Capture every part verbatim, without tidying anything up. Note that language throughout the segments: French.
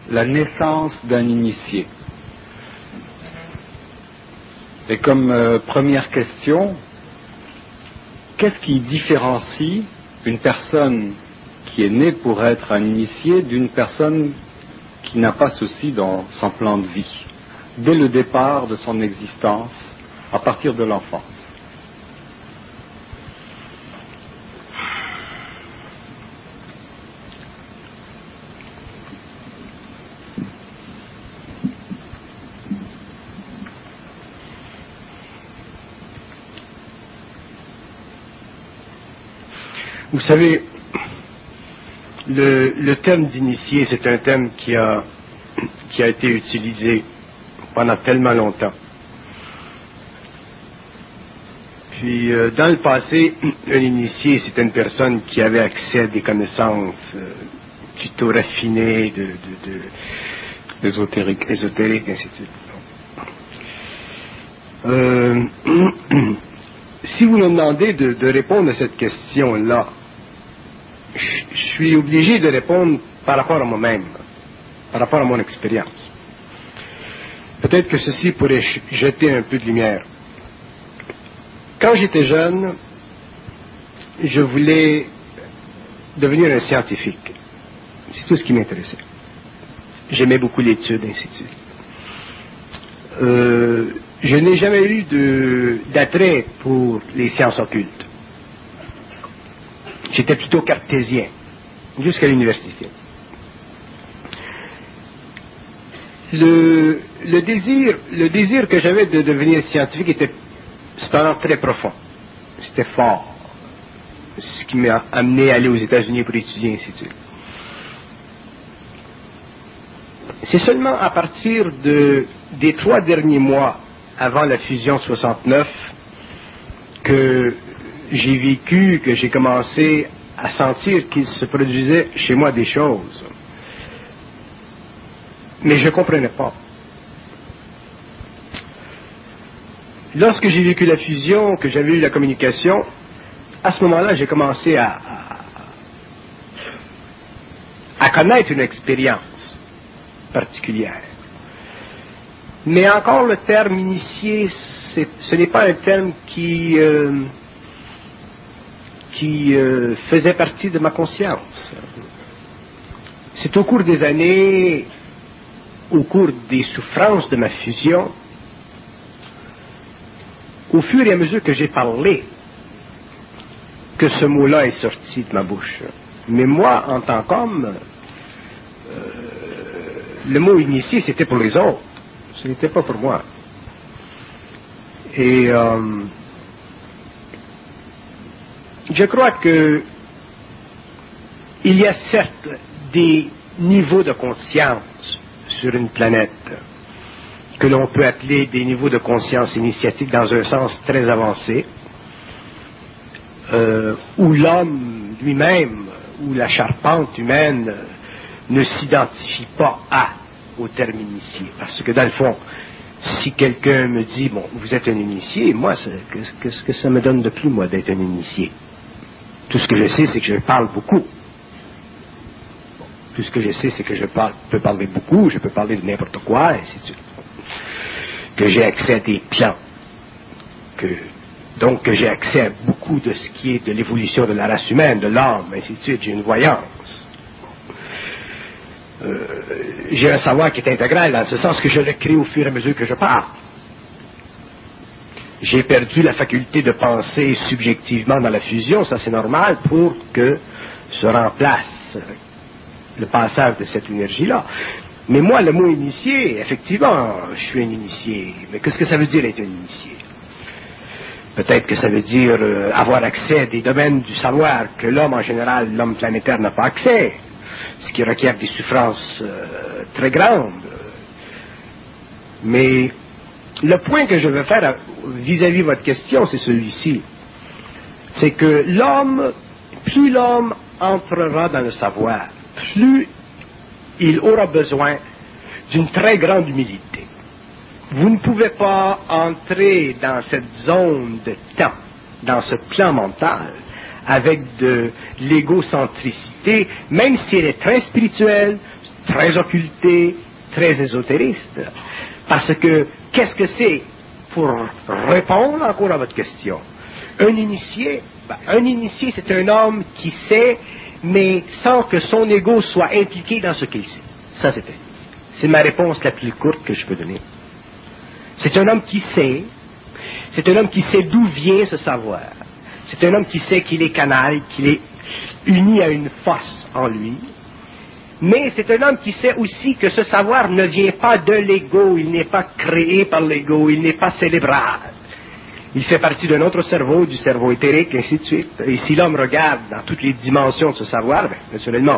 la naissance d'un initié. Et comme euh, première question, qu'est-ce qui différencie une personne qui est née pour être un initié d'une personne qui n'a pas ceci dans son plan de vie, dès le départ de son existence, à partir de l'enfance? Vous savez, le, le terme d'initié, c'est un terme qui a, qui a été utilisé pendant tellement longtemps. Puis, euh, dans le passé, un initié, c'était une personne qui avait accès à des connaissances euh, plutôt raffinées, de, de, de, ésotériques, ésotériques, ainsi de suite. Euh, si vous me demandez de, de répondre à cette question-là, je suis obligé de répondre par rapport à moi-même, par rapport à mon expérience. Peut-être que ceci pourrait jeter un peu de lumière. Quand j'étais jeune, je voulais devenir un scientifique. C'est tout ce qui m'intéressait. J'aimais beaucoup l'étude, ainsi de suite. Euh, je n'ai jamais eu de, d'attrait pour les sciences occultes. J'étais plutôt cartésien, jusqu'à l'université. Le, le, désir, le désir que j'avais de devenir scientifique était cependant très profond. C'était fort. Ce qui m'a amené à aller aux États-Unis pour étudier, ainsi de suite. C'est seulement à partir de, des trois derniers mois avant la fusion soixante-neuf que j'ai vécu, que j'ai commencé à sentir qu'il se produisait chez moi des choses. Mais je ne comprenais pas. Lorsque j'ai vécu la fusion, que j'avais eu la communication, à ce moment-là, j'ai commencé à, à, à connaître une expérience particulière. Mais encore, le terme initié, c'est, ce n'est pas un terme qui, euh, qui euh, faisait partie de ma conscience. C'est au cours des années, au cours des souffrances de ma fusion, au fur et à mesure que j'ai parlé, que ce mot-là est sorti de ma bouche. Mais moi, en tant qu'homme, euh, le mot initié, c'était pour les autres. Ce n'était pas pour moi. Et euh, je crois que il y a certes des niveaux de conscience sur une planète que l'on peut appeler des niveaux de conscience initiatique dans un sens très avancé, euh, où l'homme lui-même, où la charpente humaine ne s'identifie pas à, au terme initié. Parce que dans le fond, si quelqu'un me dit, bon, vous êtes un initié, moi, qu'est-ce que ça me donne de plus, moi, d'être un initié? Tout ce que je sais, c'est que je parle beaucoup. Tout ce que je sais, c'est que je parle, peux parler beaucoup, je peux parler de n'importe quoi, et ainsi de suite. Que j'ai accès à des plans. Que, donc, que j'ai accès à beaucoup de ce qui est de l'évolution de la race humaine, de l'âme, ainsi de suite. J'ai une voyance. Euh, j'ai un savoir qui est intégral, dans ce sens que je le crée au fur et à mesure que je parle. J'ai perdu la faculté de penser subjectivement dans la fusion, ça c'est normal, pour que se remplace le passage de cette énergie-là. Mais moi, le mot initié, effectivement, je suis un initié. Mais qu'est-ce que ça veut dire être un initié? Peut-être que ça veut dire euh, avoir accès à des domaines du savoir que l'homme, en général, l'homme planétaire n'a pas accès, ce qui requiert des souffrances euh, très grandes. Mais le point que je veux faire vis-à-vis de votre question, c'est celui-ci. C'est que l'homme, plus l'homme entrera dans le savoir, plus il aura besoin d'une très grande humilité. Vous ne pouvez pas entrer dans cette zone de temps, dans ce plan mental, avec de l'égocentricité, même si elle est très spirituelle, très occulté, très ésotériste. Parce que, qu'est-ce que c'est, pour répondre encore à votre question, un initié, ben, un initié, c'est un homme qui sait, mais sans que son ego soit impliqué dans ce qu'il sait. Ça, c'est un initié. C'est ma réponse la plus courte que je peux donner. C'est un homme qui sait, c'est un homme qui sait d'où vient ce savoir. C'est un homme qui sait qu'il est canal, qu'il est uni à une force en lui. Mais c'est un homme qui sait aussi que ce savoir ne vient pas de l'ego, il n'est pas créé par l'ego, il n'est pas cérébral. Il fait partie d'un autre cerveau, du cerveau éthérique, ainsi de suite. Et si l'homme regarde dans toutes les dimensions de ce savoir, bien, naturellement,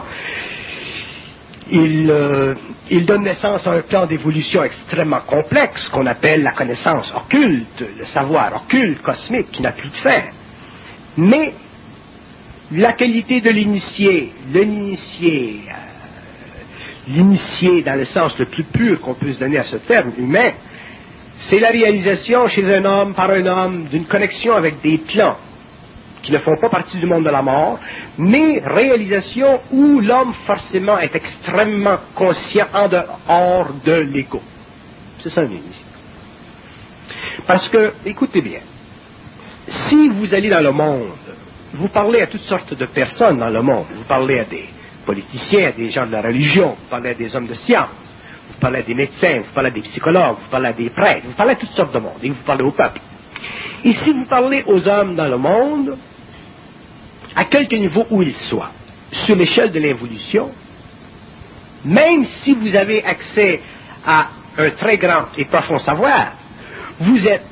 il, euh, il donne naissance à un plan d'évolution extrêmement complexe qu'on appelle la connaissance occulte, le savoir occulte, cosmique, qui n'a plus de fin. Mais la qualité de l'initié, l'initié, euh, l'initié dans le sens le plus pur qu'on puisse donner à ce terme humain, c'est la réalisation chez un homme, par un homme, d'une connexion avec des plans qui ne font pas partie du monde de la mort, mais réalisation où l'homme forcément est extrêmement conscient en dehors de l'ego. C'est ça l'initié. Parce que, écoutez bien, si vous allez dans le monde, vous parlez à toutes sortes de personnes dans le monde, vous parlez à des politiciens, à des gens de la religion, vous parlez à des hommes de science, vous parlez à des médecins, vous parlez à des psychologues, vous parlez à des prêtres, vous parlez à toutes sortes de monde, et vous parlez au peuple. Et si vous parlez aux hommes dans le monde, à quelque niveau où ils soient, sur l'échelle de l'évolution, même si vous avez accès à un très grand et profond savoir, vous êtes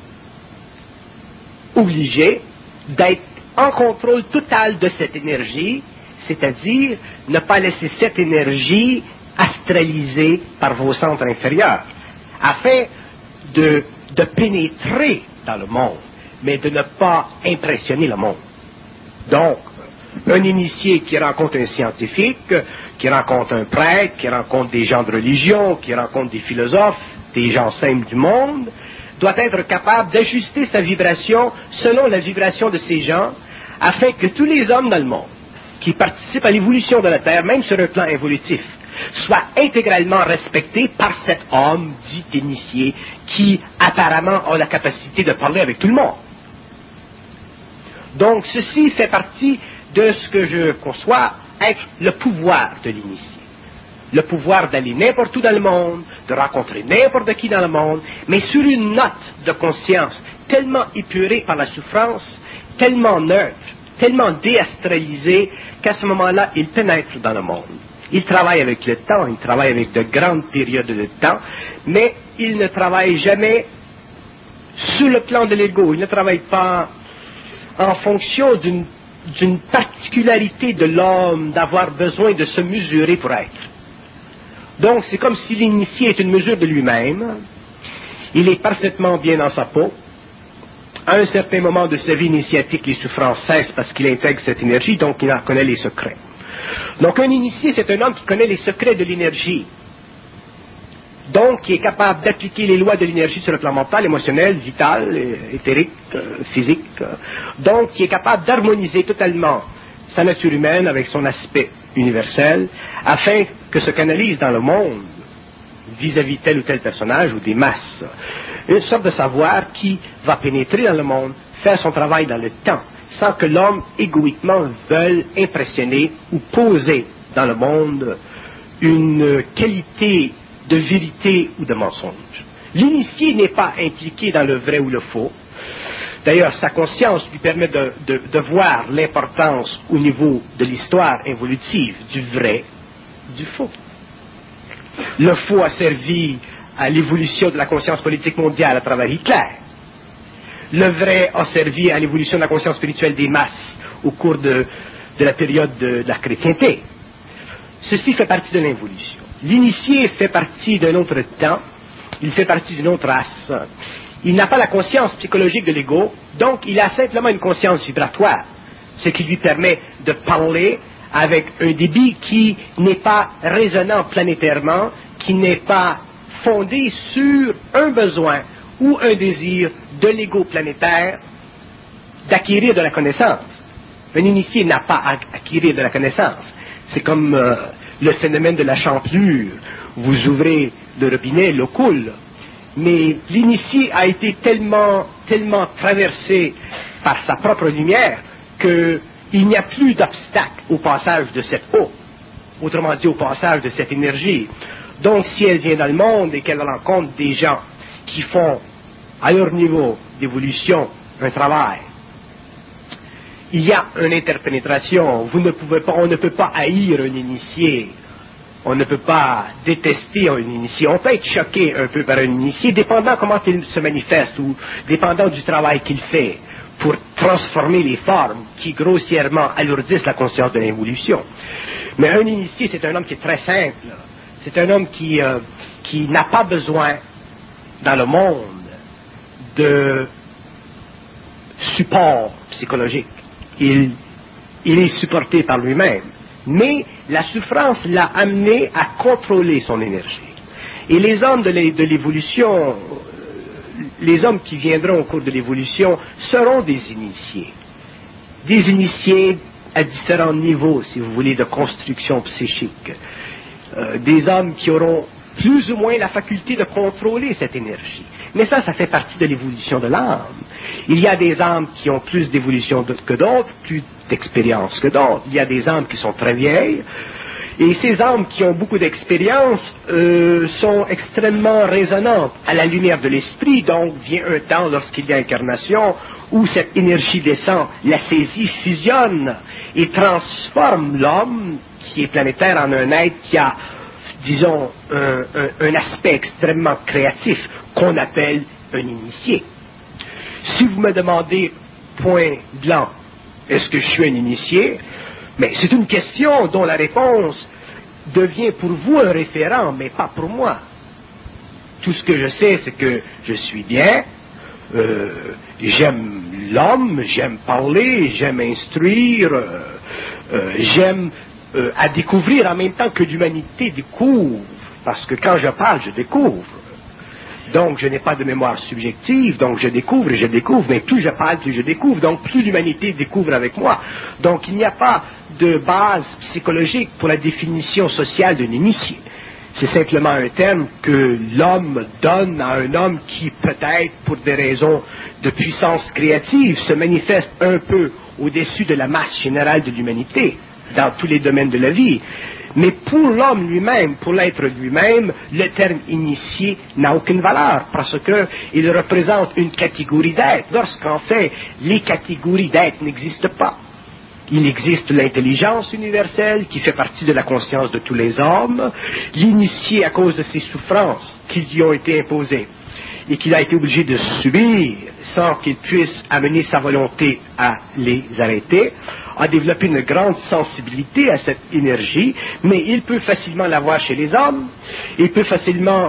obligé d'être en contrôle total de cette énergie, c'est-à-dire ne pas laisser cette énergie astralisée par vos centres inférieurs, afin de, de pénétrer dans le monde, mais de ne pas impressionner le monde. Donc, un initié qui rencontre un scientifique, qui rencontre un prêtre, qui rencontre des gens de religion, qui rencontre des philosophes, des gens simples du monde, doit être capable d'ajuster sa vibration selon la vibration de ces gens, afin que tous les hommes dans le monde qui participent à l'évolution de la Terre, même sur un plan évolutif, soient intégralement respectés par cet homme dit initié qui apparemment a la capacité de parler avec tout le monde. Donc ceci fait partie de ce que je conçois être le pouvoir de l'initié. Le pouvoir d'aller n'importe où dans le monde, de rencontrer n'importe qui dans le monde, mais sur une note de conscience tellement épurée par la souffrance, tellement neutre, tellement déastralisée, qu'à ce moment-là, il pénètre dans le monde. Il travaille avec le temps, il travaille avec de grandes périodes de temps, mais il ne travaille jamais sur le plan de l'ego. Il ne travaille pas en fonction d'une, d'une particularité de l'homme d'avoir besoin de se mesurer pour être. Donc, c'est comme si l'initié est une mesure de lui-même. Il est parfaitement bien dans sa peau. À un certain moment de sa vie initiatique, les souffrances cessent parce qu'il intègre cette énergie, donc il en connaît les secrets. Donc, un initié, c'est un homme qui connaît les secrets de l'énergie. Donc, qui est capable d'appliquer les lois de l'énergie sur le plan mental, émotionnel, vital, éthérique, physique. Donc, qui est capable d'harmoniser totalement sa nature humaine avec son aspect universel, afin que se canalise dans le monde, vis-à-vis tel ou tel personnage ou des masses, une sorte de savoir qui va pénétrer dans le monde, faire son travail dans le temps, sans que l'homme égoïquement veuille impressionner ou poser dans le monde une qualité de vérité ou de mensonge. L'initié n'est pas impliqué dans le vrai ou le faux. D'ailleurs, sa conscience lui permet de, de, de voir l'importance au niveau de l'histoire évolutive du vrai, du faux. Le faux a servi à l'évolution de la conscience politique mondiale à travers Hitler. Le vrai a servi à l'évolution de la conscience spirituelle des masses au cours de, de la période de, de la chrétienté. Ceci fait partie de l'évolution. L'initié fait partie d'un autre temps, il fait partie d'une autre race. Il n'a pas la conscience psychologique de l'ego, donc il a simplement une conscience vibratoire, ce qui lui permet de parler avec un débit qui n'est pas résonnant planétairement, qui n'est pas fondé sur un besoin ou un désir de l'ego planétaire d'acquérir de la connaissance. Un initié n'a pas à acquérir de la connaissance. C'est comme euh, le phénomène de la champlure. Vous ouvrez le robinet, l'eau coule. Mais l'initié a été tellement, tellement traversé par sa propre lumière qu'il n'y a plus d'obstacle au passage de cette eau. Autrement dit, au passage de cette énergie. Donc, si elle vient dans le monde et qu'elle rencontre des gens qui font, à leur niveau d'évolution, un travail, il y a une interpénétration. Vous ne pouvez pas, on ne peut pas haïr un initié. On ne peut pas détester un initié. On peut être choqué un peu par un initié, dépendant comment il se manifeste ou dépendant du travail qu'il fait pour transformer les formes qui grossièrement alourdissent la conscience de l'évolution. Mais un initié, c'est un homme qui est très simple. C'est un homme qui, euh, qui n'a pas besoin, dans le monde, de support psychologique. Il, il est supporté par lui-même. Mais la souffrance l'a amené à contrôler son énergie. Et les hommes de l'évolution, les hommes qui viendront au cours de l'évolution, seront des initiés. Des initiés à différents niveaux, si vous voulez, de construction psychique. Euh, des hommes qui auront plus ou moins la faculté de contrôler cette énergie. Mais ça, ça fait partie de l'évolution de l'âme. Il y a des âmes qui ont plus d'évolution que d'autres, plus d'expérience que d'autres. Il y a des âmes qui sont très vieilles. Et ces âmes qui ont beaucoup d'expérience euh, sont extrêmement résonantes à la lumière de l'esprit. Donc, vient un temps, lorsqu'il y a incarnation, où cette énergie descend, la saisit, fusionne et transforme l'homme, qui est planétaire, en un être qui a, disons, un, un, un aspect extrêmement créatif qu'on appelle un initié. Si vous me demandez, point blanc, est-ce que je suis un initié? Mais c'est une question dont la réponse devient pour vous un référent, mais pas pour moi. Tout ce que je sais, c'est que je suis bien, euh, j'aime l'homme, j'aime parler, j'aime instruire, euh, euh, j'aime euh, à découvrir en même temps que l'humanité découvre, parce que quand je parle, je découvre. Donc, je n'ai pas de mémoire subjective, donc je découvre et je découvre, mais plus je parle, plus je découvre, donc plus l'humanité découvre avec moi. Donc, il n'y a pas de base psychologique pour la définition sociale d'un initié. C'est simplement un terme que l'homme donne à un homme qui, peut-être, pour des raisons de puissance créative, se manifeste un peu au-dessus de la masse générale de l'humanité, dans tous les domaines de la vie. Mais pour l'homme lui-même, pour l'être lui-même, le terme initié n'a aucune valeur, parce qu'il représente une catégorie d'être, lorsqu'en fait, les catégories d'être n'existent pas. Il existe l'intelligence universelle qui fait partie de la conscience de tous les hommes, l'initié à cause de ses souffrances qui lui ont été imposées et qu'il a été obligé de subir sans qu'il puisse amener sa volonté à les arrêter, a développé une grande sensibilité à cette énergie, mais il peut facilement l'avoir chez les hommes, il peut facilement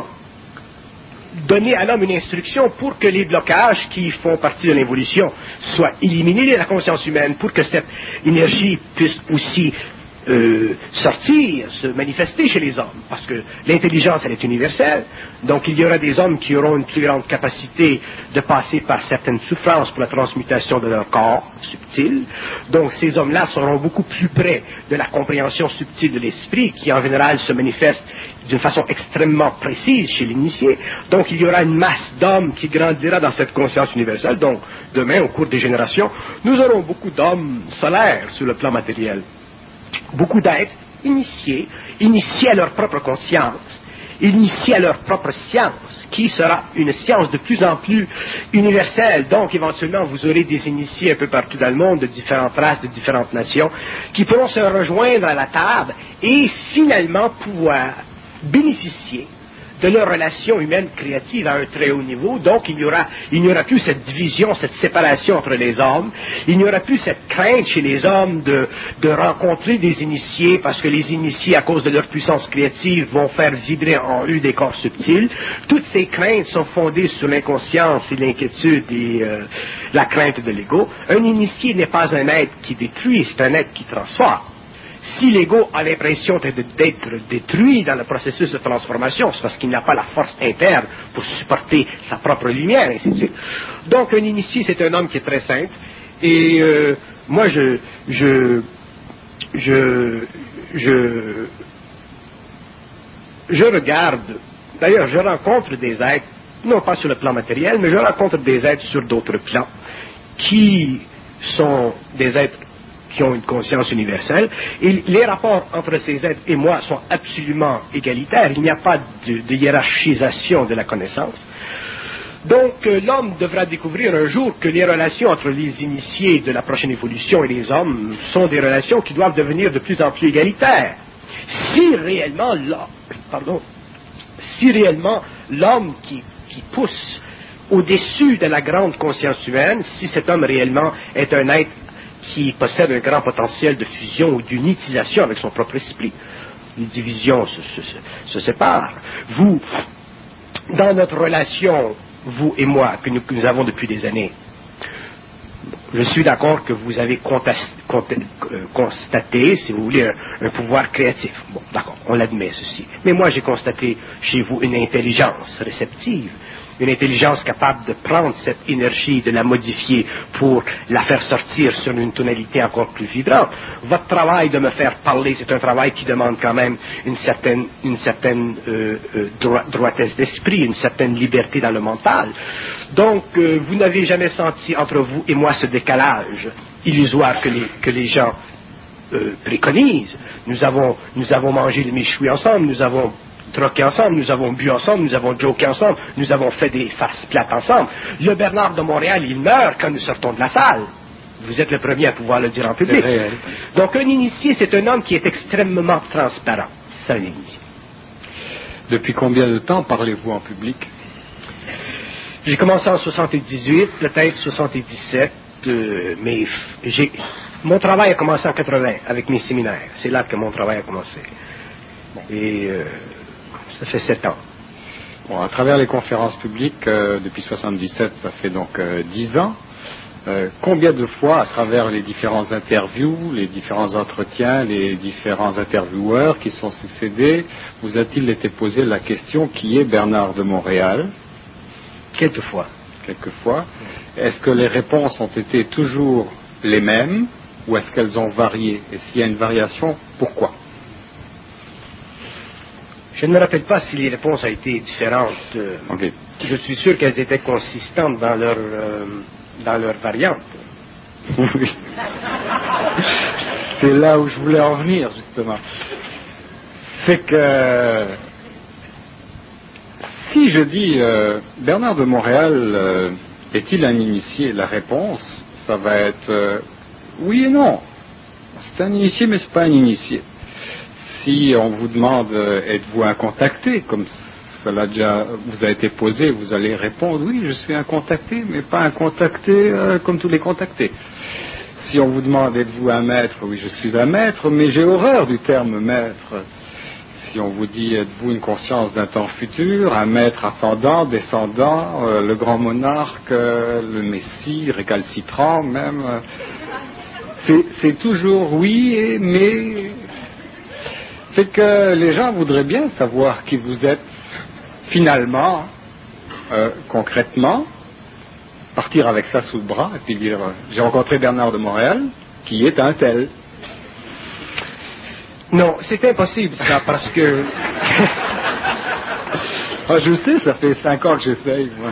donner à l'homme une instruction pour que les blocages qui font partie de l'évolution soient éliminés de la conscience humaine, pour que cette énergie puisse aussi euh, sortir, se manifester chez les hommes, parce que l'intelligence, elle est universelle, donc il y aura des hommes qui auront une plus grande capacité de passer par certaines souffrances pour la transmutation de leur corps subtil, donc ces hommes-là seront beaucoup plus près de la compréhension subtile de l'esprit, qui en général se manifeste d'une façon extrêmement précise chez l'initié. Donc il y aura une masse d'hommes qui grandira dans cette conscience universelle. Donc demain, au cours des générations, nous aurons beaucoup d'hommes solaires sur le plan matériel. Beaucoup d'êtres initiés, initiés à leur propre conscience, initiés à leur propre science, qui sera une science de plus en plus universelle. Donc éventuellement, vous aurez des initiés un peu partout dans le monde, de différentes races, de différentes nations, qui pourront se rejoindre à la table et finalement pouvoir bénéficier de leur relation humaine créative à un très haut niveau. Donc il n'y aura, il n'y aura plus cette division, cette séparation entre les hommes, il n'y aura plus cette crainte chez les hommes de, de rencontrer des initiés, parce que les initiés, à cause de leur puissance créative, vont faire vibrer en eux des corps subtils. Toutes ces craintes sont fondées sur l'inconscience et l'inquiétude et euh, la crainte de l'ego. Un initié n'est pas un être qui détruit, c'est un être qui transforme. Si l'ego a l'impression d'être détruit dans le processus de transformation, c'est parce qu'il n'a pas la force interne pour supporter sa propre lumière, ainsi de suite. Donc un initié, c'est un homme qui est très simple, et euh, moi je, je, je, je, je regarde, d'ailleurs, je rencontre des êtres, non pas sur le plan matériel, mais je rencontre des êtres sur d'autres plans, qui sont des êtres qui ont une conscience universelle, et les rapports entre ces êtres et moi sont absolument égalitaires. Il n'y a pas de, de hiérarchisation de la connaissance. Donc, euh, l'homme devra découvrir un jour que les relations entre les initiés de la prochaine évolution et les hommes sont des relations qui doivent devenir de plus en plus égalitaires. Si réellement, là, pardon, si réellement l'homme qui, qui pousse au-dessus de la grande conscience humaine, si cet homme réellement est un être qui possède un grand potentiel de fusion ou d'unitisation avec son propre esprit, les divisions se, se, se, se séparent. Vous, dans notre relation, vous et moi, que nous, que nous avons depuis des années, je suis d'accord que vous avez constaté, si vous voulez, un, un pouvoir créatif. Bon, d'accord, on l'admet ceci. Mais moi, j'ai constaté chez vous une intelligence réceptive, une intelligence capable de prendre cette énergie, de la modifier pour la faire sortir sur une tonalité encore plus vibrante. Votre travail de me faire parler, c'est un travail qui demande quand même une certaine, une certaine euh, euh, droit, droitesse d'esprit, une certaine liberté dans le mental. Donc, euh, vous n'avez jamais senti entre vous et moi ce décalage illusoire que les, que les gens euh, préconisent. Nous avons, nous avons mangé le méchoui ensemble, nous avons troqué ensemble, nous avons bu ensemble, nous avons joké ensemble, nous avons fait des farces plates ensemble. Le Bernard de Montréal, il meurt quand nous sortons de la salle. Vous êtes le premier à pouvoir le dire en public. Donc un initié, c'est un homme qui est extrêmement transparent. C'est ça un initié. Depuis combien de temps parlez-vous en public? J'ai commencé en soixante-dix-huit, peut-être soixante-dix-sept, euh, mais j'ai... mon travail a commencé en quatre-vingts avec mes séminaires. C'est là que mon travail a commencé. Et euh, ça fait sept ans. Bon, à travers les conférences publiques, euh, depuis soixante-dix-sept, ça fait donc euh, dix ans. Euh, combien de fois, à travers les différents interviews, les différents entretiens, les différents intervieweurs qui sont succédés, vous a-t-il été posé la question qui est Bernard de Montréal? Quelquefois. Quelquefois. Est-ce que les réponses ont été toujours les mêmes ou est-ce qu'elles ont varié? Et s'il y a une variation, pourquoi? Je ne me rappelle pas si les réponses ont été différentes. Okay. Je suis sûr qu'elles étaient consistantes dans leur, euh, dans leur variante. Oui. C'est là où je voulais en venir, justement. C'est que si je dis euh, Bernard de Montréal euh, est-il un initié? La réponse, ça va être euh, oui et non. C'est un initié, mais c'est pas un initié. Si on vous demande euh, êtes-vous un contacté, comme cela déjà vous a été posé, vous allez répondre oui, je suis un contacté, mais pas un contacté euh, comme tous les contactés. Si on vous demande êtes-vous un maître, oui, je suis un maître, mais j'ai horreur du terme maître. Si on vous dit êtes-vous une conscience d'un temps futur, un maître ascendant, descendant, euh, le grand monarque, euh, le messie, récalcitrant même, euh, c'est, c'est toujours oui, et, mais fait que les gens voudraient bien savoir qui vous êtes finalement, euh, concrètement, partir avec ça sous le bras et puis dire j'ai rencontré Bernard de Montréal qui est un tel. Non, c'est impossible ça parce que ah, je sais, ça fait cinq ans que j'essaye moi.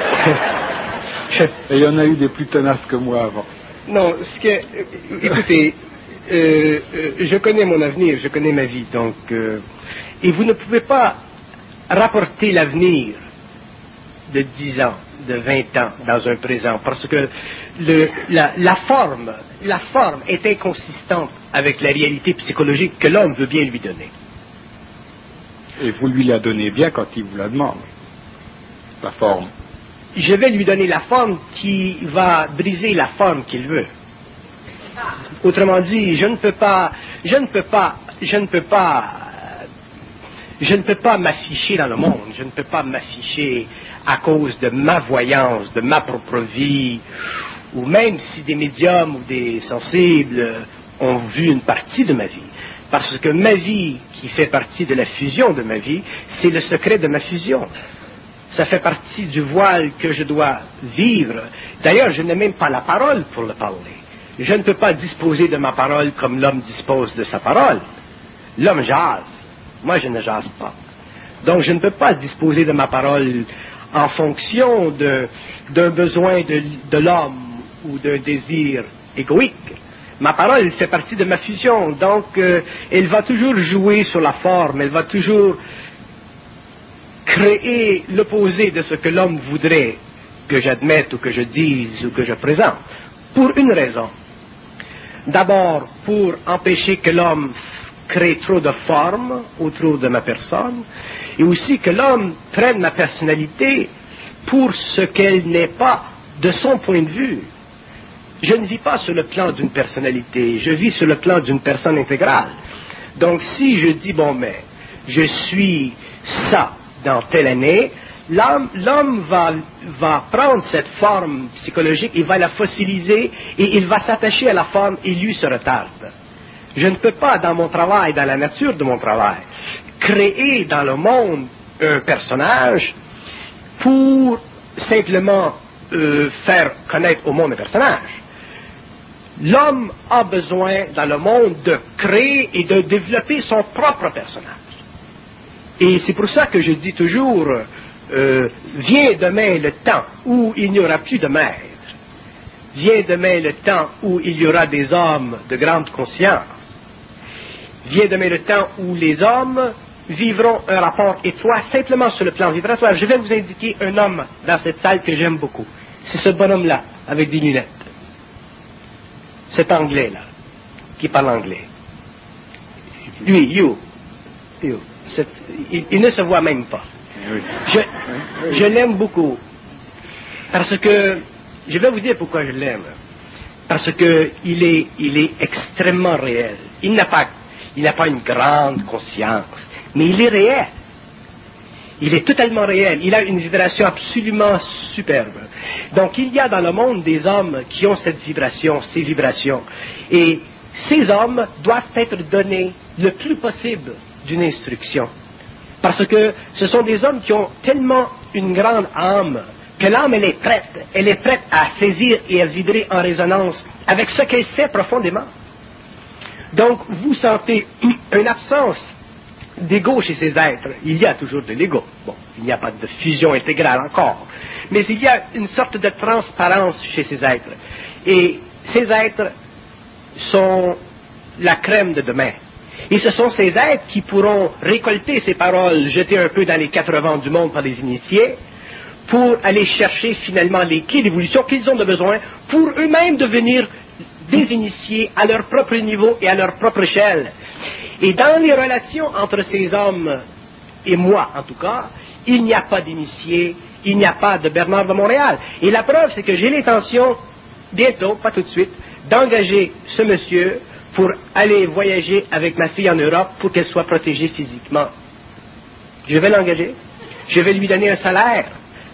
Et il y en a eu des plus tenaces que moi avant. Non, ce que écoutez, euh, euh, je connais mon avenir, je connais ma vie, donc euh, et vous ne pouvez pas rapporter l'avenir de dix ans, de vingt ans dans un présent, parce que le, la, la forme, la forme est inconsistante avec la réalité psychologique que l'homme veut bien lui donner. Et vous lui la donnez bien quand il vous la demande, la forme. Je vais lui donner la forme qui va briser la forme qu'il veut. Autrement dit, je ne peux pas, je ne peux pas, je ne peux pas, je ne peux pas m'afficher dans le monde, je ne peux pas m'afficher à cause de ma voyance, de ma propre vie, ou même si des médiums ou des sensibles ont vu une partie de ma vie. Parce que ma vie, qui fait partie de la fusion de ma vie, c'est le secret de ma fusion. Ça fait partie du voile que je dois vivre. D'ailleurs, je n'ai même pas la parole pour le parler. Je ne peux pas disposer de ma parole comme l'homme dispose de sa parole. L'homme jase. Moi, je ne jase pas. Donc je ne peux pas disposer de ma parole en fonction de, d'un besoin de, de l'homme ou d'un désir égoïque. Ma parole fait partie de ma fusion, donc euh, elle va toujours jouer sur la forme, elle va toujours créer l'opposé de ce que l'homme voudrait que j'admette ou que je dise ou que je présente, pour une raison. D'abord, pour empêcher que l'homme crée trop de forme autour de ma personne, et aussi que l'homme prenne ma personnalité pour ce qu'elle n'est pas de son point de vue. Je ne vis pas sur le plan d'une personnalité, je vis sur le plan d'une personne intégrale. Donc si je dis, bon, mais je suis ça dans telle année, l'homme, l'homme va, va prendre cette forme psychologique, il va la fossiliser et il va s'attacher à la forme et lui se retarde. Je ne peux pas, dans mon travail, dans la nature de mon travail, créer dans le monde un personnage pour simplement euh, faire connaître au monde un personnage. L'homme a besoin dans le monde de créer et de développer son propre personnage. Et c'est pour ça que je dis toujours, euh, vient demain le temps où il n'y aura plus de maître. Vient demain le temps où il y aura des hommes de grande conscience. Vient demain le temps où les hommes vivront un rapport étroit simplement sur le plan vibratoire. Je vais vous indiquer un homme dans cette salle que j'aime beaucoup. C'est ce bonhomme-là, avec des lunettes. Cet Anglais-là, qui parle anglais. Lui, you. you. Cette, il, il ne se voit même pas. Oui. Je, je l'aime beaucoup. Parce que, je vais vous dire pourquoi je l'aime. Parce que il est, il est extrêmement réel. Il n'a pas, il n'a pas une grande conscience, mais il est réel. Il est totalement réel. Il a une vibration absolument superbe. Donc, il y a dans le monde des hommes qui ont cette vibration, ces vibrations. Et ces hommes doivent être donnés le plus possible d'une instruction. Parce que ce sont des hommes qui ont tellement une grande âme que l'âme, elle est prête. Elle est prête à saisir et à vibrer en résonance avec ce qu'elle sait profondément. Donc, vous sentez une absence d'ego chez ces êtres. Il y a toujours de l'ego. Bon, il n'y a pas de fusion intégrale encore. Mais il y a une sorte de transparence chez ces êtres. Et ces êtres sont la crème de demain. Et ce sont ces êtres qui pourront récolter ces paroles jetées un peu dans les quatre vents du monde par les initiés pour aller chercher finalement les clés d'évolution qu'ils ont de besoin pour eux-mêmes devenir des initiés à leur propre niveau et à leur propre échelle. Et dans les relations entre ces hommes et moi, en tout cas, il n'y a pas d'initié, il n'y a pas de Bernard de Montréal. Et la preuve, c'est que j'ai l'intention, bientôt, pas tout de suite, d'engager ce monsieur pour aller voyager avec ma fille en Europe pour qu'elle soit protégée physiquement. Je vais l'engager. Je vais lui donner un salaire.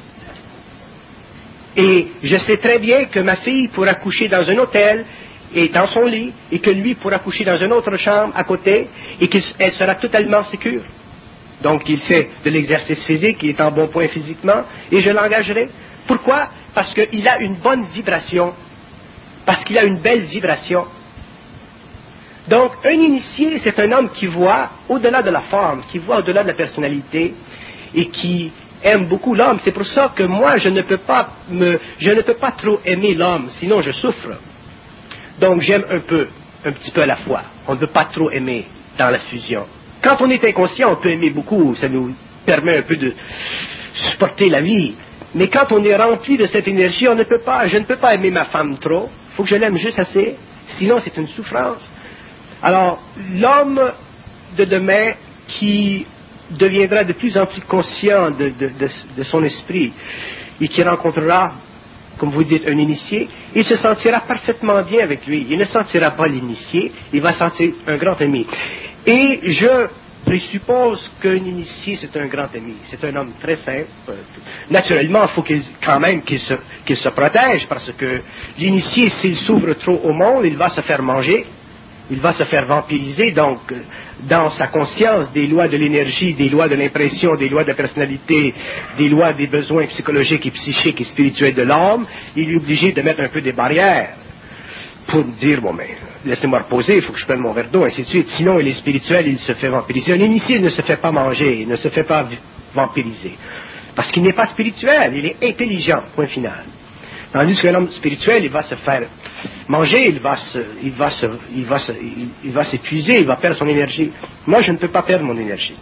Et je sais très bien que ma fille pourra coucher dans un hôtel et dans son lit, et que lui pourra coucher dans une autre chambre à côté, et qu'elle sera totalement sécure. Donc il fait de l'exercice physique, il est en bon point physiquement, et je l'engagerai. Pourquoi? Parce qu'il a une bonne vibration, parce qu'il a une belle vibration. Donc un initié, c'est un homme qui voit au-delà de la forme, qui voit au-delà de la personnalité, et qui aime beaucoup l'homme. C'est pour ça que moi, je ne peux pas me, je ne peux pas trop aimer l'homme, sinon je souffre. Donc j'aime un peu, un petit peu à la fois. On ne peut pas trop aimer dans la fusion. Quand on est inconscient, on peut aimer beaucoup, ça nous permet un peu de supporter la vie. Mais quand on est rempli de cette énergie, on ne peut pas, je ne peux pas aimer ma femme trop, il faut que je l'aime juste assez, sinon c'est une souffrance. Alors, l'homme de demain qui deviendra de plus en plus conscient de, de, de, de son esprit et qui rencontrera, comme vous dites, un initié, il se sentira parfaitement bien avec lui. Il ne sentira pas l'initié, il va sentir un grand ami. Et je présuppose qu'un initié, c'est un grand ami. C'est un homme très simple. Naturellement, il faut qu'il, quand même qu'il se, qu'il se protège, parce que l'initié, s'il s'ouvre trop au monde, il va se faire manger. Il va se faire vampiriser, donc, dans sa conscience des lois de l'énergie, des lois de l'impression, des lois de la personnalité, des lois des besoins psychologiques et psychiques et spirituels de l'homme, il est obligé de mettre un peu des barrières pour dire, bon, mais laissez-moi reposer, il faut que je prenne mon verre d'eau, ainsi de suite. Sinon, il est spirituel, il se fait vampiriser. Un initié ne se fait pas manger, il ne se fait pas vampiriser. Parce qu'il n'est pas spirituel, il est intelligent, point final. Tandis qu'un homme spirituel, il va se faire manger, il va se, il va se, il va se, il, il va s'épuiser, il va perdre son énergie. Moi, je ne peux pas perdre mon énergie.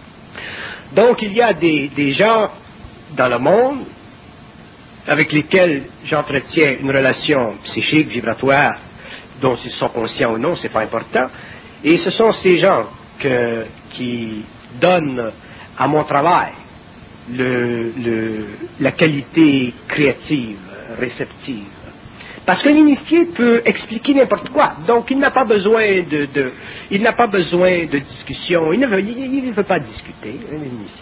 Donc, il y a des, des gens dans le monde avec lesquels j'entretiens une relation psychique, vibratoire, dont ils sont conscients ou non, c'est pas important. Et ce sont ces gens que, qui donnent à mon travail le, le, la qualité créative, réceptive. Parce qu'un initié peut expliquer n'importe quoi. Donc, il n'a pas besoin de, de il n'a pas besoin de discussion. Il ne veut, il, il veut pas discuter, un initié.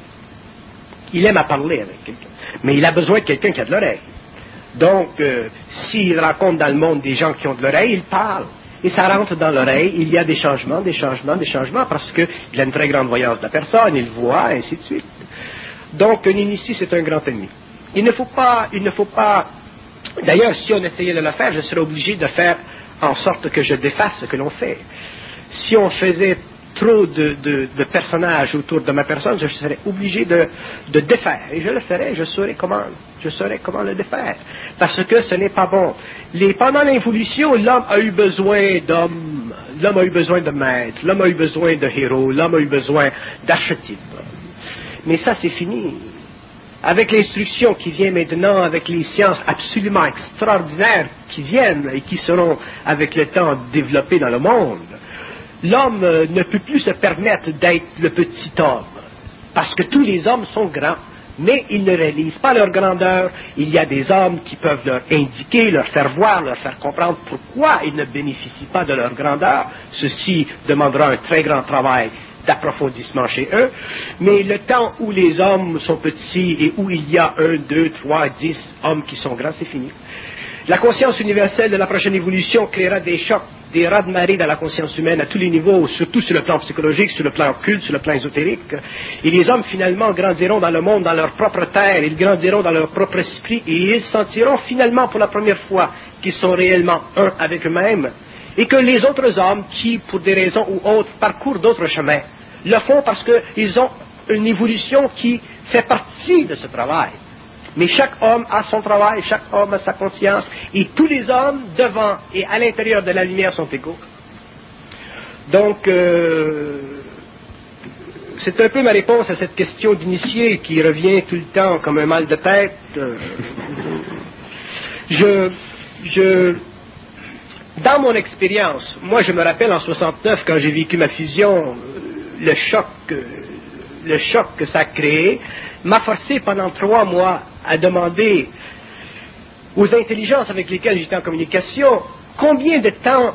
Il aime à parler avec quelqu'un. Mais il a besoin de quelqu'un qui a de l'oreille. Donc, euh, s'il rencontre dans le monde des gens qui ont de l'oreille, il parle. Et ça rentre dans l'oreille, il y a des changements, des changements, des changements, parce qu'il a une très grande voyance de la personne, il voit, ainsi de suite. Donc, un initié, c'est un grand ennemi. Il ne faut pas, il ne faut pas... D'ailleurs, si on essayait de le faire, je serais obligé de faire en sorte que je défasse ce que l'on fait. Si on faisait trop de, de, de personnages autour de ma personne, je serais obligé de, de défaire. Et je le ferais, je saurais comment, je saurais comment le défaire. Parce que ce n'est pas bon. Les, pendant l'évolution, l'homme a eu besoin d'hommes, l'homme a eu besoin de maîtres, l'homme a eu besoin de héros, l'homme a eu besoin d'archétypes. Mais ça, c'est fini. Avec l'instruction qui vient maintenant, avec les sciences absolument extraordinaires qui viennent et qui seront avec le temps développées dans le monde, l'homme ne peut plus se permettre d'être le petit homme, parce que tous les hommes sont grands, mais ils ne réalisent pas leur grandeur. Il y a des hommes qui peuvent leur indiquer, leur faire voir, leur faire comprendre pourquoi ils ne bénéficient pas de leur grandeur. Ceci demandera un très grand travail d'approfondissement chez eux, mais le temps où les hommes sont petits et où il y a un, deux, trois, dix hommes qui sont grands, c'est fini. La conscience universelle de la prochaine évolution créera des chocs, des raz-de-marée dans la conscience humaine à tous les niveaux, surtout sur le plan psychologique, sur le plan occulte, sur le plan ésotérique. Et les hommes finalement grandiront dans le monde, dans leur propre terre, ils grandiront dans leur propre esprit et ils sentiront finalement pour la première fois qu'ils sont réellement un avec eux-mêmes et que les autres hommes qui, pour des raisons ou autres, parcourent d'autres chemins, le font parce qu'ils ont une évolution qui fait partie de ce travail. Mais chaque homme a son travail, chaque homme a sa conscience, et tous les hommes, devant et à l'intérieur de la lumière, sont égaux. Donc, euh, c'est un peu ma réponse à cette question d'initié qui revient tout le temps comme un mal de tête. Je, je, dans mon expérience, moi je me rappelle en soixante-neuf, quand j'ai vécu ma fusion, le choc, le choc que ça a créé, m'a forcé pendant trois mois à demander aux intelligences avec lesquelles j'étais en communication combien de temps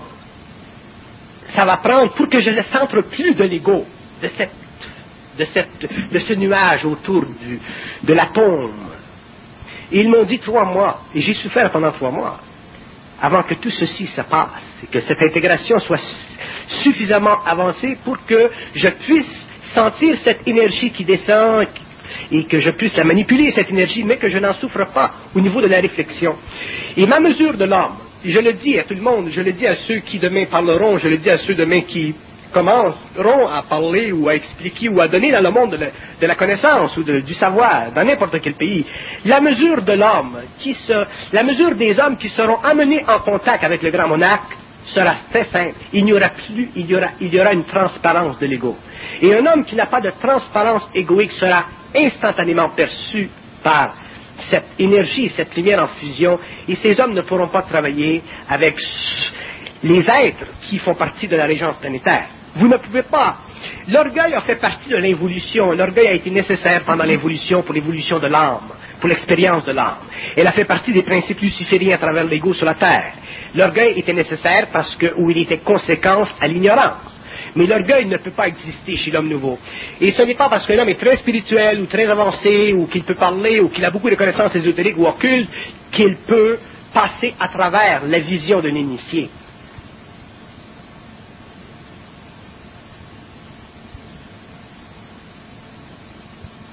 ça va prendre pour que je ne centre plus de l'ego, de, cette, de, cette, de ce nuage autour du, de l'atome. Et ils m'ont dit trois mois, et j'ai souffert pendant trois mois, avant que tout ceci se passe, et que cette intégration soit suffisamment avancée pour que je puisse sentir cette énergie qui descend, et que je puisse la manipuler, cette énergie, mais que je n'en souffre pas au niveau de la réflexion. Et ma mesure de l'homme, je le dis à tout le monde, je le dis à ceux qui demain parleront, je le dis à ceux demain qui commenceront à parler ou à expliquer ou à donner dans le monde de la, de la connaissance ou de, du savoir, dans n'importe quel pays, la mesure de l'homme, qui se, la mesure des hommes qui seront amenés en contact avec le grand monarque sera très simple. Il n'y aura plus, il y aura, il y aura une transparence de l'ego. Et un homme qui n'a pas de transparence égoïque sera instantanément perçu par cette énergie, cette lumière en fusion, et ces hommes ne pourront pas travailler avec les êtres qui font partie de la régence planétaire. Vous ne pouvez pas. L'orgueil a fait partie de l'évolution. L'orgueil a été nécessaire pendant l'évolution, pour l'évolution de l'âme, pour l'expérience de l'âme. Elle a fait partie des principes lucifériens à travers l'ego sur la Terre. L'orgueil était nécessaire parce que, où il était conséquence à l'ignorance. Mais l'orgueil ne peut pas exister chez l'homme nouveau. Et ce n'est pas parce qu'un homme est très spirituel ou très avancé ou qu'il peut parler ou qu'il a beaucoup de connaissances ésotériques ou occultes qu'il peut passer à travers la vision d'un initié.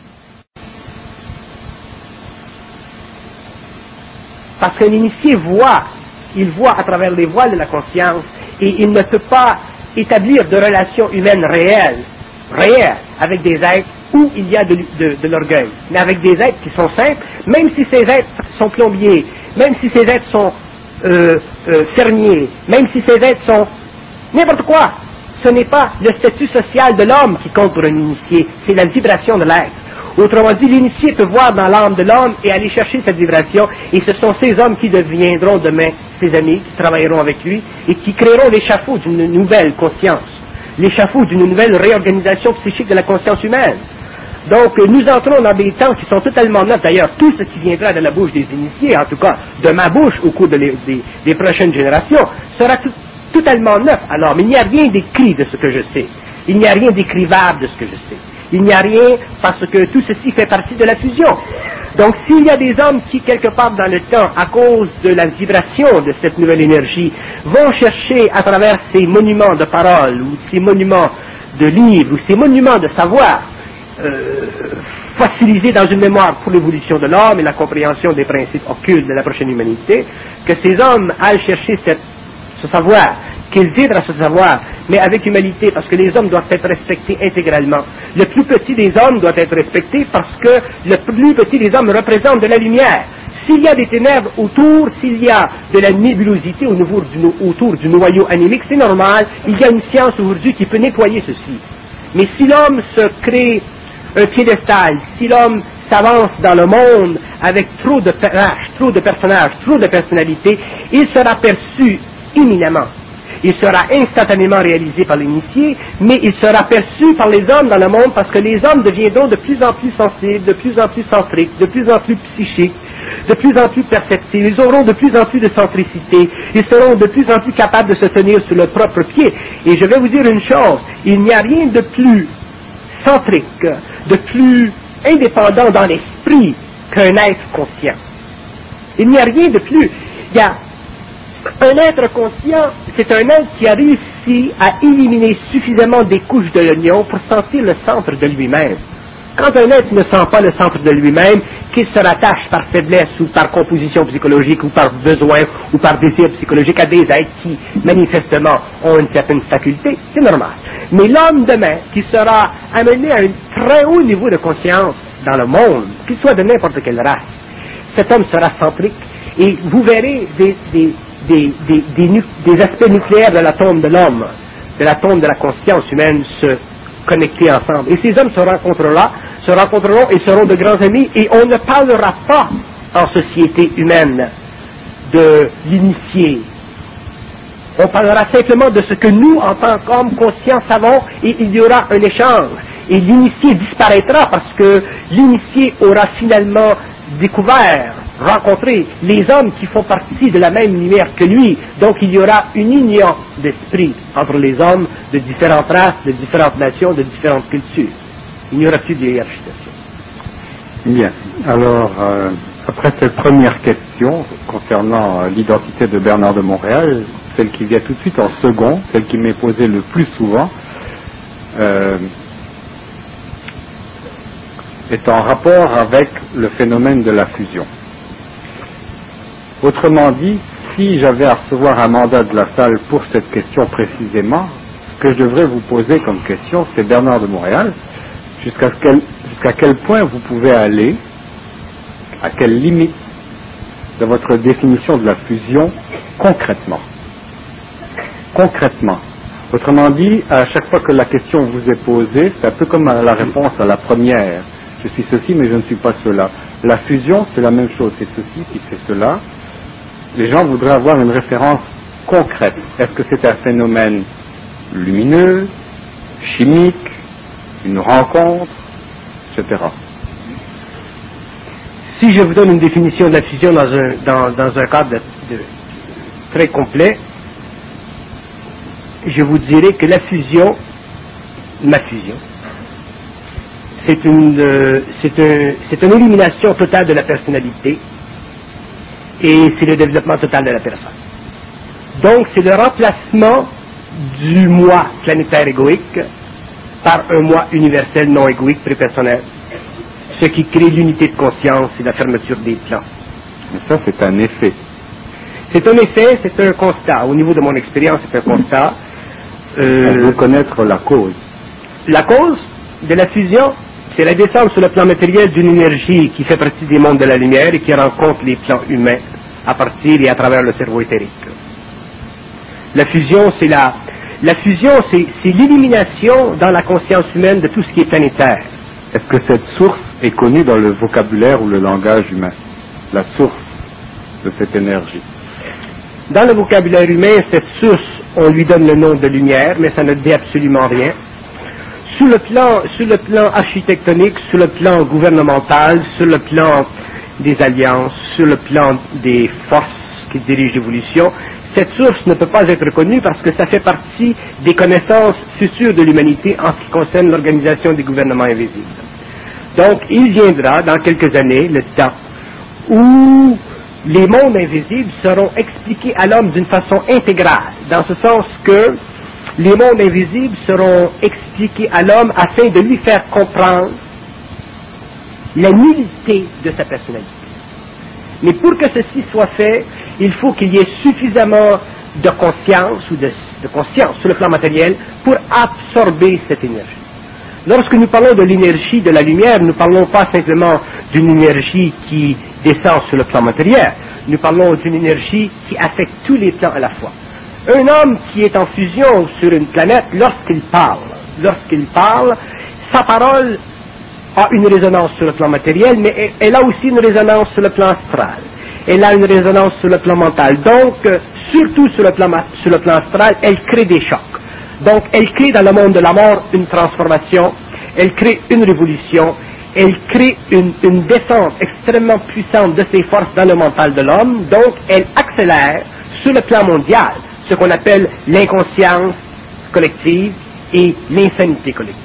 Parce qu'un initié voit il voit à travers les voiles de la conscience et il ne peut pas établir de relations humaines réelles, réelles, avec des êtres où il y a de, de, de l'orgueil, mais avec des êtres qui sont simples, même si ces êtres sont plombiers, même si ces êtres sont euh, euh, fermiers, même si ces êtres sont n'importe quoi. Ce n'est pas le statut social de l'homme qui compte pour un initié, c'est la vibration de l'être. Autrement dit, l'initié peut voir dans l'âme de l'homme et aller chercher cette vibration, et ce sont ces hommes qui deviendront demain ses amis, qui travailleront avec lui, et qui créeront l'échafaud d'une nouvelle conscience, l'échafaud d'une nouvelle réorganisation psychique de la conscience humaine. Donc, nous entrons dans des temps qui sont totalement neufs. D'ailleurs, tout ce qui viendra de la bouche des initiés, en tout cas de ma bouche au cours de les, des, des prochaines générations, sera tout, totalement neuf. Alors, mais il n'y a rien d'écrit de ce que je sais. Il n'y a rien d'écrivable de ce que je sais. Il n'y a rien parce que tout ceci fait partie de la fusion. Donc, s'il y a des hommes qui, quelque part dans le temps, à cause de la vibration de cette nouvelle énergie, vont chercher à travers ces monuments de parole, ou ces monuments de livres, ou ces monuments de savoir, euh, fossilisés dans une mémoire pour l'évolution de l'homme et la compréhension des principes occultes de la prochaine humanité, que ces hommes aillent chercher cette, ce savoir, qu'ils vibrent à ce savoir, mais avec humanité, parce que les hommes doivent être respectés intégralement. Le plus petit des hommes doit être respecté parce que le plus petit des hommes représente de la lumière. S'il y a des ténèbres autour, s'il y a de la nébulosité au niveau du, autour du noyau animique, c'est normal, il y a une science aujourd'hui qui peut nettoyer ceci. Mais si l'homme se crée un piédestal, si l'homme s'avance dans le monde avec trop de personnages, trop de personnages, trop de personnalités, il sera perçu imminemment. Il sera instantanément réalisé par l'initié, mais il sera perçu par les hommes dans le monde parce que les hommes deviendront de plus en plus sensibles, de plus en plus centriques, de plus en plus psychiques, de plus en plus perceptifs. Ils auront de plus en plus de centricité. Ils seront de plus en plus capables de se tenir sur leur propre pied. Et je vais vous dire une chose, il n'y a rien de plus centrique, de plus indépendant dans l'esprit qu'un être conscient. Il n'y a rien de plus. Il y a un être conscient, c'est un être qui a réussi à éliminer suffisamment des couches de l'oignon pour sentir le centre de lui-même. Quand un être ne sent pas le centre de lui-même, qu'il se rattache par faiblesse ou par composition psychologique ou par besoin ou par désir psychologique à des êtres qui, manifestement, ont une certaine faculté, c'est normal. Mais l'homme demain, qui sera amené à un très haut niveau de conscience dans le monde, qu'il soit de n'importe quelle race, cet homme sera centrique et vous verrez des, des Des, des, des, nu- des aspects nucléaires de l'atome de l'homme, de l'atome de la conscience humaine se connecter ensemble. Et ces hommes se rencontreront, se rencontreront et seront de grands amis, et on ne parlera pas en société humaine de l'initié. On parlera simplement de ce que nous, en tant qu'hommes conscients, savons, et il y aura un échange. Et l'initié disparaîtra parce que l'initié aura finalement découvert, rencontré les hommes qui font partie de la même lumière que lui. Donc il y aura une union d'esprit entre les hommes de différentes races, de différentes nations, de différentes cultures. Il n'y aura plus de hiérarchisation. Bien. Alors, euh, après cette première question concernant euh, l'identité de Bernard de Montréal, celle qui vient tout de suite en second, celle qui m'est posée le plus souvent, euh, est en rapport avec le phénomène de la fusion. Autrement dit, si j'avais à recevoir un mandat de la salle pour cette question précisément, ce que je devrais vous poser comme question, c'est Bernard de Montréal, jusqu'à quel, jusqu'à quel point vous pouvez aller, à quelle limite de votre définition de la fusion concrètement. Concrètement. Autrement dit, à chaque fois que la question vous est posée, c'est un peu comme la réponse à la première. Je suis ceci, mais je ne suis pas cela. La fusion, c'est la même chose. C'est ceci, puis c'est cela. Les gens voudraient avoir une référence concrète. Est-ce que c'est un phénomène lumineux, chimique, une rencontre, et cetera. Si je vous donne une définition de la fusion dans un, dans, dans un cadre de, de, très complet, je vous dirais que la fusion, ma fusion, c'est une, euh, c'est un, c'est une élimination totale de la personnalité et c'est le développement total de la personne. Donc c'est le remplacement du moi planétaire égoïque par un moi universel non égoïque prépersonnel, ce qui crée l'unité de conscience et la fermeture des plans. Mais ça, c'est un effet. C'est un effet, c'est un constat. Au niveau de mon expérience, c'est un constat. Euh, On veut connaître la cause. La cause de la fusion, c'est la descente sur le plan matériel d'une énergie qui fait partie des mondes de la lumière et qui rencontre les plans humains à partir et à travers le cerveau éthérique. La fusion, c'est la, la fusion, c'est, c'est l'élimination dans la conscience humaine de tout ce qui est planétaire. Est-ce que cette source est connue dans le vocabulaire ou le langage humain? La source de cette énergie. Dans le vocabulaire humain, cette source, on lui donne le nom de lumière, mais ça ne dit absolument rien. Sur le plan, sur le plan architectonique, sur le plan gouvernemental, sur le plan des alliances, sur le plan des forces qui dirigent l'évolution, cette source ne peut pas être connue parce que ça fait partie des connaissances futures de l'humanité en ce qui concerne l'organisation des gouvernements invisibles. Donc, il viendra dans quelques années le temps où les mondes invisibles seront expliqués à l'homme d'une façon intégrale, dans ce sens que les mondes invisibles seront expliqués à l'homme afin de lui faire comprendre la nullité de sa personnalité. Mais pour que ceci soit fait, il faut qu'il y ait suffisamment de conscience ou de, de conscience sur le plan matériel pour absorber cette énergie. Lorsque nous parlons de l'énergie de la lumière, nous ne parlons pas simplement d'une énergie qui descend sur le plan matériel, nous parlons d'une énergie qui affecte tous les plans à la fois. Un homme qui est en fusion sur une planète, lorsqu'il parle, lorsqu'il parle, sa parole a une résonance sur le plan matériel, mais elle a aussi une résonance sur le plan astral. Elle a une résonance sur le plan mental. Donc, surtout sur le plan, sur le plan astral, elle crée des chocs. Donc, elle crée dans le monde de la mort une transformation, elle crée une révolution, elle crée une, une descente extrêmement puissante de ses forces dans le mental de l'homme. Donc, elle accélère sur le plan mondial ce qu'on appelle l'inconscience collective et l'insanité collective.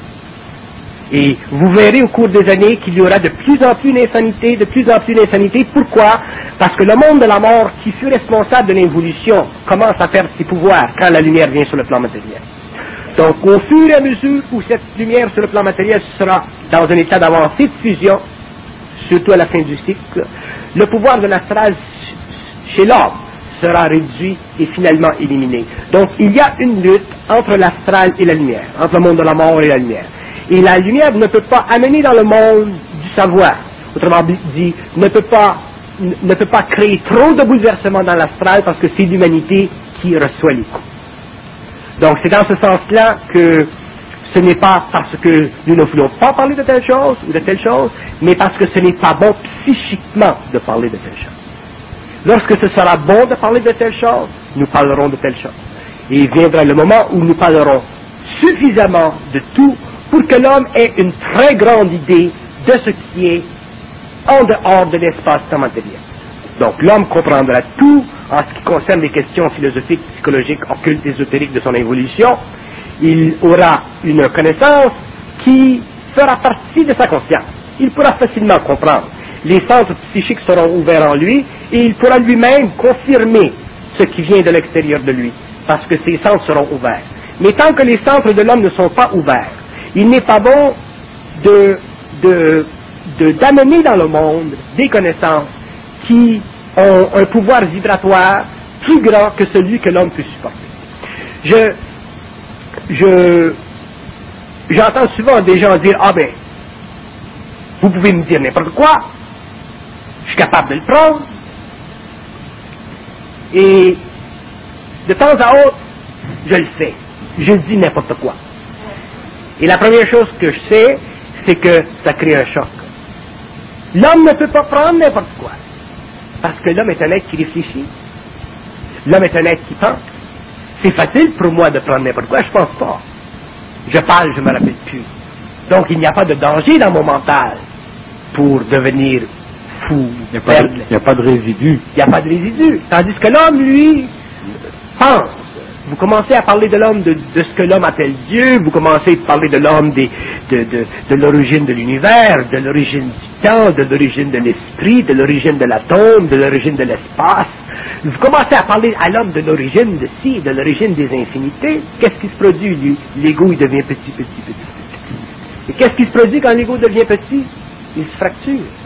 Et vous verrez au cours des années qu'il y aura de plus en plus d'insanité, de plus en plus d'insanité. Pourquoi? Parce que le monde de la mort, qui fut responsable de l'évolution, commence à perdre ses pouvoirs quand la lumière vient sur le plan matériel. Donc, au fur et à mesure où cette lumière sur le plan matériel sera dans un état d'avancée de fusion, surtout à la fin du cycle, le pouvoir de l'astral chez l'homme sera réduit et finalement éliminé. Donc, il y a une lutte entre l'astral et la lumière, entre le monde de la mort et la lumière. Et la lumière ne peut pas amener dans le monde du savoir, autrement dit, ne peut pas, ne peut pas créer trop de bouleversements dans l'astral parce que c'est l'humanité qui reçoit les coups. Donc c'est dans ce sens-là que ce n'est pas parce que nous ne voulons pas parler de telle chose ou de telle chose, mais parce que ce n'est pas bon psychiquement de parler de telle chose. Lorsque ce sera bon de parler de telle chose, nous parlerons de telle chose. Et il viendra le moment où nous parlerons suffisamment de tout pour que l'homme ait une très grande idée de ce qui est en dehors de l'espace-temps matériel. Donc l'homme comprendra tout en ce qui concerne les questions philosophiques, psychologiques, occultes, ésotériques de son évolution. Il aura une connaissance qui fera partie de sa conscience. Il pourra facilement comprendre. Les centres psychiques seront ouverts en lui et il pourra lui-même confirmer ce qui vient de l'extérieur de lui, parce que ces centres seront ouverts. Mais tant que les centres de l'homme ne sont pas ouverts, il n'est pas bon de, de, de, d'amener dans le monde des connaissances qui ont un pouvoir vibratoire plus grand que celui que l'homme peut supporter. Je, je, j'entends souvent des gens dire, ah ben, vous pouvez me dire n'importe quoi, je suis capable de le prendre, et de temps à autre, je le fais, je dis n'importe quoi. Et la première chose que je sais, c'est que ça crée un choc. L'homme ne peut pas prendre n'importe quoi. Parce que l'homme est un être qui réfléchit. L'homme est un être qui pense. C'est facile pour moi de prendre n'importe quoi, je pense pas. Je parle, je me rappelle plus. Donc il n'y a pas de danger dans mon mental pour devenir fou. Il n'y a, a pas de résidu. Il n'y a pas de résidu. Tandis que l'homme, lui, pense. Vous commencez à parler de l'homme, de, de ce que l'homme appelle Dieu, vous commencez à parler de l'homme des, de, de, de l'origine de l'univers, de l'origine du temps, de l'origine de l'esprit, de l'origine de l'atome, de l'origine de l'espace. Vous commencez à parler à l'homme de l'origine de ci, de l'origine des infinités. Qu'est-ce qui se produit, lui? L'ego, il devient petit, petit, petit, petit. Et qu'est-ce qui se produit quand l'ego devient petit? Il se fracture.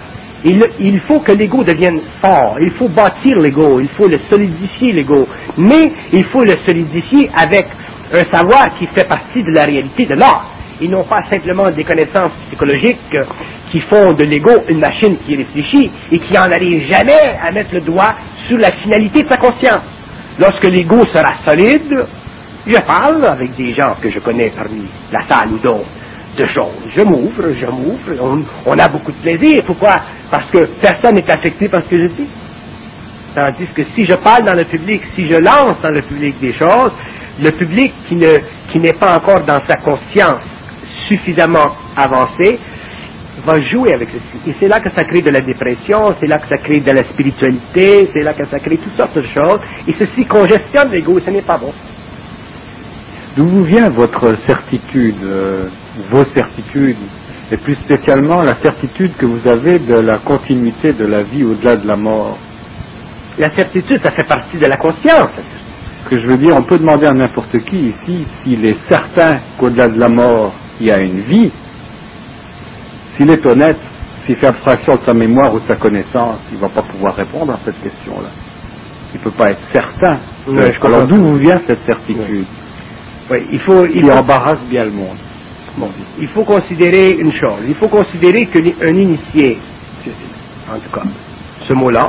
Il, il faut que l'ego devienne fort, il faut bâtir l'ego, il faut le solidifier l'ego, mais il faut le solidifier avec un savoir qui fait partie de la réalité de l'art, et non pas simplement des connaissances psychologiques qui font de l'ego une machine qui réfléchit et qui en arrive jamais à mettre le doigt sur la finalité de sa conscience. Lorsque l'ego sera solide, je parle avec des gens que je connais parmi la salle ou d'autres, de choses. Je m'ouvre, je m'ouvre, on, on a beaucoup de plaisir. Pourquoi? Parce que personne n'est affecté par ce que je dis. Tandis que si je parle dans le public, si je lance dans le public des choses, le public qui ne, qui n'est pas encore dans sa conscience suffisamment avancée, va jouer avec ceci. Et c'est là que ça crée de la dépression, c'est là que ça crée de la spiritualité, c'est là que ça crée toutes sortes de choses, et ceci congestionne l'ego, et ce n'est pas bon. D'où vous vient votre certitude, euh, vos certitudes, et plus spécialement la certitude que vous avez de la continuité de la vie au-delà de la mort? La certitude, ça fait partie de la conscience. Ce que je veux dire, on peut demander à n'importe qui ici s'il est certain qu'au-delà de la mort, il y a une vie. S'il est honnête, s'il fait abstraction de sa mémoire ou de sa connaissance, il ne va pas pouvoir répondre à cette question-là. Il ne peut pas être certain. Oui, je Alors d'où vous vient cette certitude? Oui, il faut, il qui faut, embarrasse bien le monde. Bon, il faut considérer une chose. Il faut considérer qu'un initié, en tout cas, ce mot-là,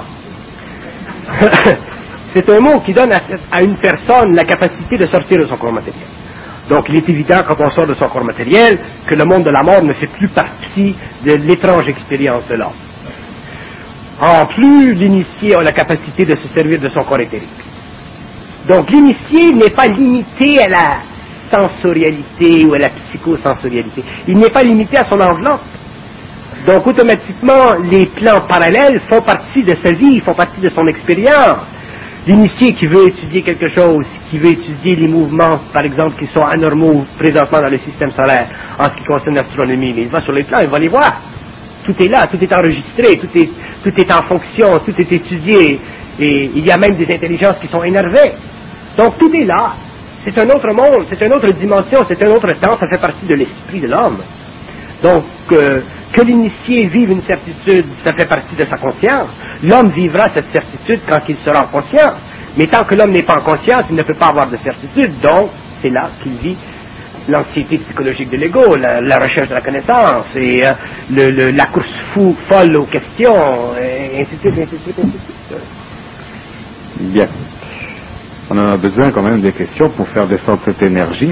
c'est un mot qui donne à, à une personne la capacité de sortir de son corps matériel. Donc, il est évident, quand on sort de son corps matériel, que le monde de la mort ne fait plus partie de l'étrange expérience de l'homme. En plus, l'initié a la capacité de se servir de son corps éthérique. Donc, l'initié n'est pas limité à la sensorialité ou à la psychosensorialité. Il n'est pas limité à son enveloppe. Donc, automatiquement, les plans parallèles font partie de sa vie, font partie de son expérience. L'initié qui veut étudier quelque chose, qui veut étudier les mouvements, par exemple, qui sont anormaux présentement dans le système solaire, en ce qui concerne l'astronomie, mais il va sur les plans, il va les voir. Tout est là, tout est enregistré, tout est, tout est en fonction, tout est étudié, et il y a même des intelligences qui sont énervées. Donc tout est là. C'est un autre monde, c'est une autre dimension, c'est un autre temps, ça fait partie de l'esprit de l'homme. Donc, euh, que l'initié vive une certitude, ça fait partie de sa conscience. L'homme vivra cette certitude quand il sera en conscience. Mais tant que l'homme n'est pas en conscience, il ne peut pas avoir de certitude. Donc, c'est là qu'il vit l'anxiété psychologique de l'ego, la, la recherche de la connaissance, et euh, le, le, la course fou, folle aux questions, et ainsi de suite, ainsi de suite, ainsi de suite. Bien. On en a besoin quand même des questions pour faire descendre cette énergie.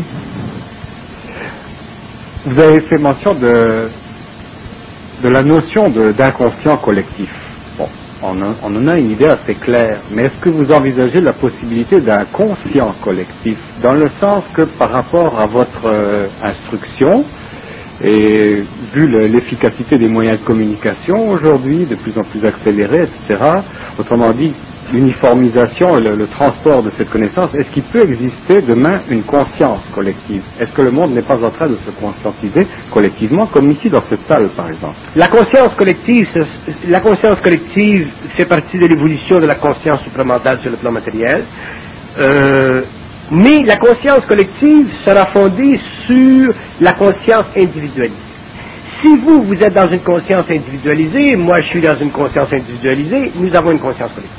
Vous avez fait mention de, de la notion de, d'inconscient collectif. Bon, on, a, on en a une idée assez claire, mais est-ce que vous envisagez la possibilité d'un conscient collectif, dans le sens que par rapport à votre euh, instruction, et vu le, l'efficacité des moyens de communication aujourd'hui, de plus en plus accélérés, et cetera, autrement dit, l'uniformisation et le, le transport de cette connaissance, est-ce qu'il peut exister demain une conscience collective? Est-ce que le monde n'est pas en train de se conscientiser collectivement, comme ici dans cette salle par exemple? La conscience collective, la conscience collective fait partie de l'évolution de la conscience supramentale sur le plan matériel, euh, mais la conscience collective sera fondée sur la conscience individualisée. Si vous, vous êtes dans une conscience individualisée, moi je suis dans une conscience individualisée, nous avons une conscience collective.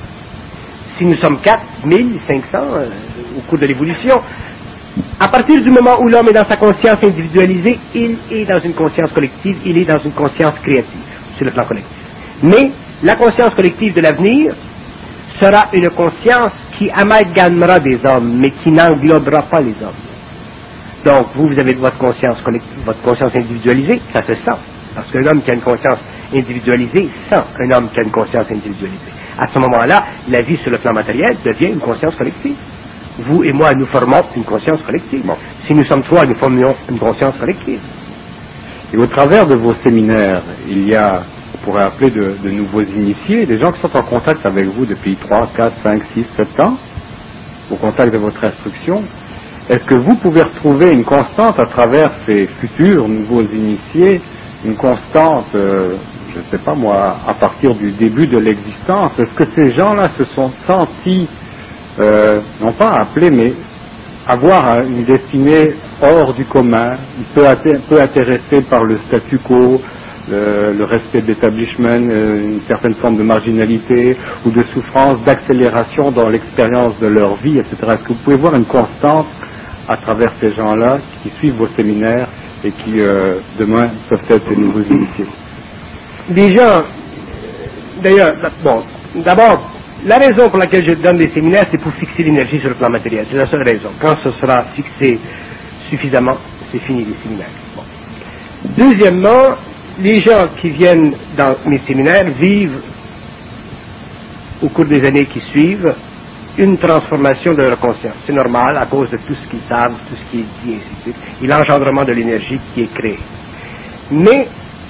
Si nous sommes quatre mille cinq cents euh, au cours de l'évolution, à partir du moment où l'homme est dans sa conscience individualisée, il est dans une conscience collective, il est dans une conscience créative, sur le plan collectif. Mais la conscience collective de l'avenir sera une conscience qui amalgamera des hommes, mais qui n'englobera pas les hommes. Donc, vous, vous avez votre conscience collective, votre conscience individualisée, ça se sent. Parce qu'un homme qui a une conscience individualisée sent un homme qui a une conscience individualisée. À ce moment-là, la vie sur le plan matériel devient une conscience collective. Vous et moi, nous formons une conscience collective. Bon. Si nous sommes trois, nous formions une conscience collective. Et au travers de vos séminaires, il y a, on pourrait appeler de, de nouveaux initiés, des gens qui sont en contact avec vous depuis trois, quatre, cinq, six, sept ans, au contact de votre instruction. Est-ce que vous pouvez retrouver une constante à travers ces futurs nouveaux initiés, une constante, euh, je ne sais pas moi, à partir du début de l'existence? Est-ce que ces gens-là se sont sentis, euh, non pas appelés, mais avoir une destinée hors du commun, peu, peu intéressés par le statu quo, le, le respect de l'établissement, une certaine forme de marginalité ou de souffrance, d'accélération dans l'expérience de leur vie, et cetera. Est-ce que vous pouvez voir une constante à travers ces gens-là qui suivent vos séminaires et qui, euh, demain, peuvent être de nouveaux initiés? Les gens, d'ailleurs, bon, d'abord, la raison pour laquelle je donne des séminaires, c'est pour fixer l'énergie sur le plan matériel. C'est la seule raison. Quand ce sera fixé suffisamment, c'est fini les séminaires. Bon. Deuxièmement, les gens qui viennent dans mes séminaires vivent, au cours des années qui suivent, une transformation de leur conscience. C'est normal à cause de tout ce qu'ils savent, tout ce qui est dit, et ainsi de suite, et l'engendrement de l'énergie qui est créé. Mais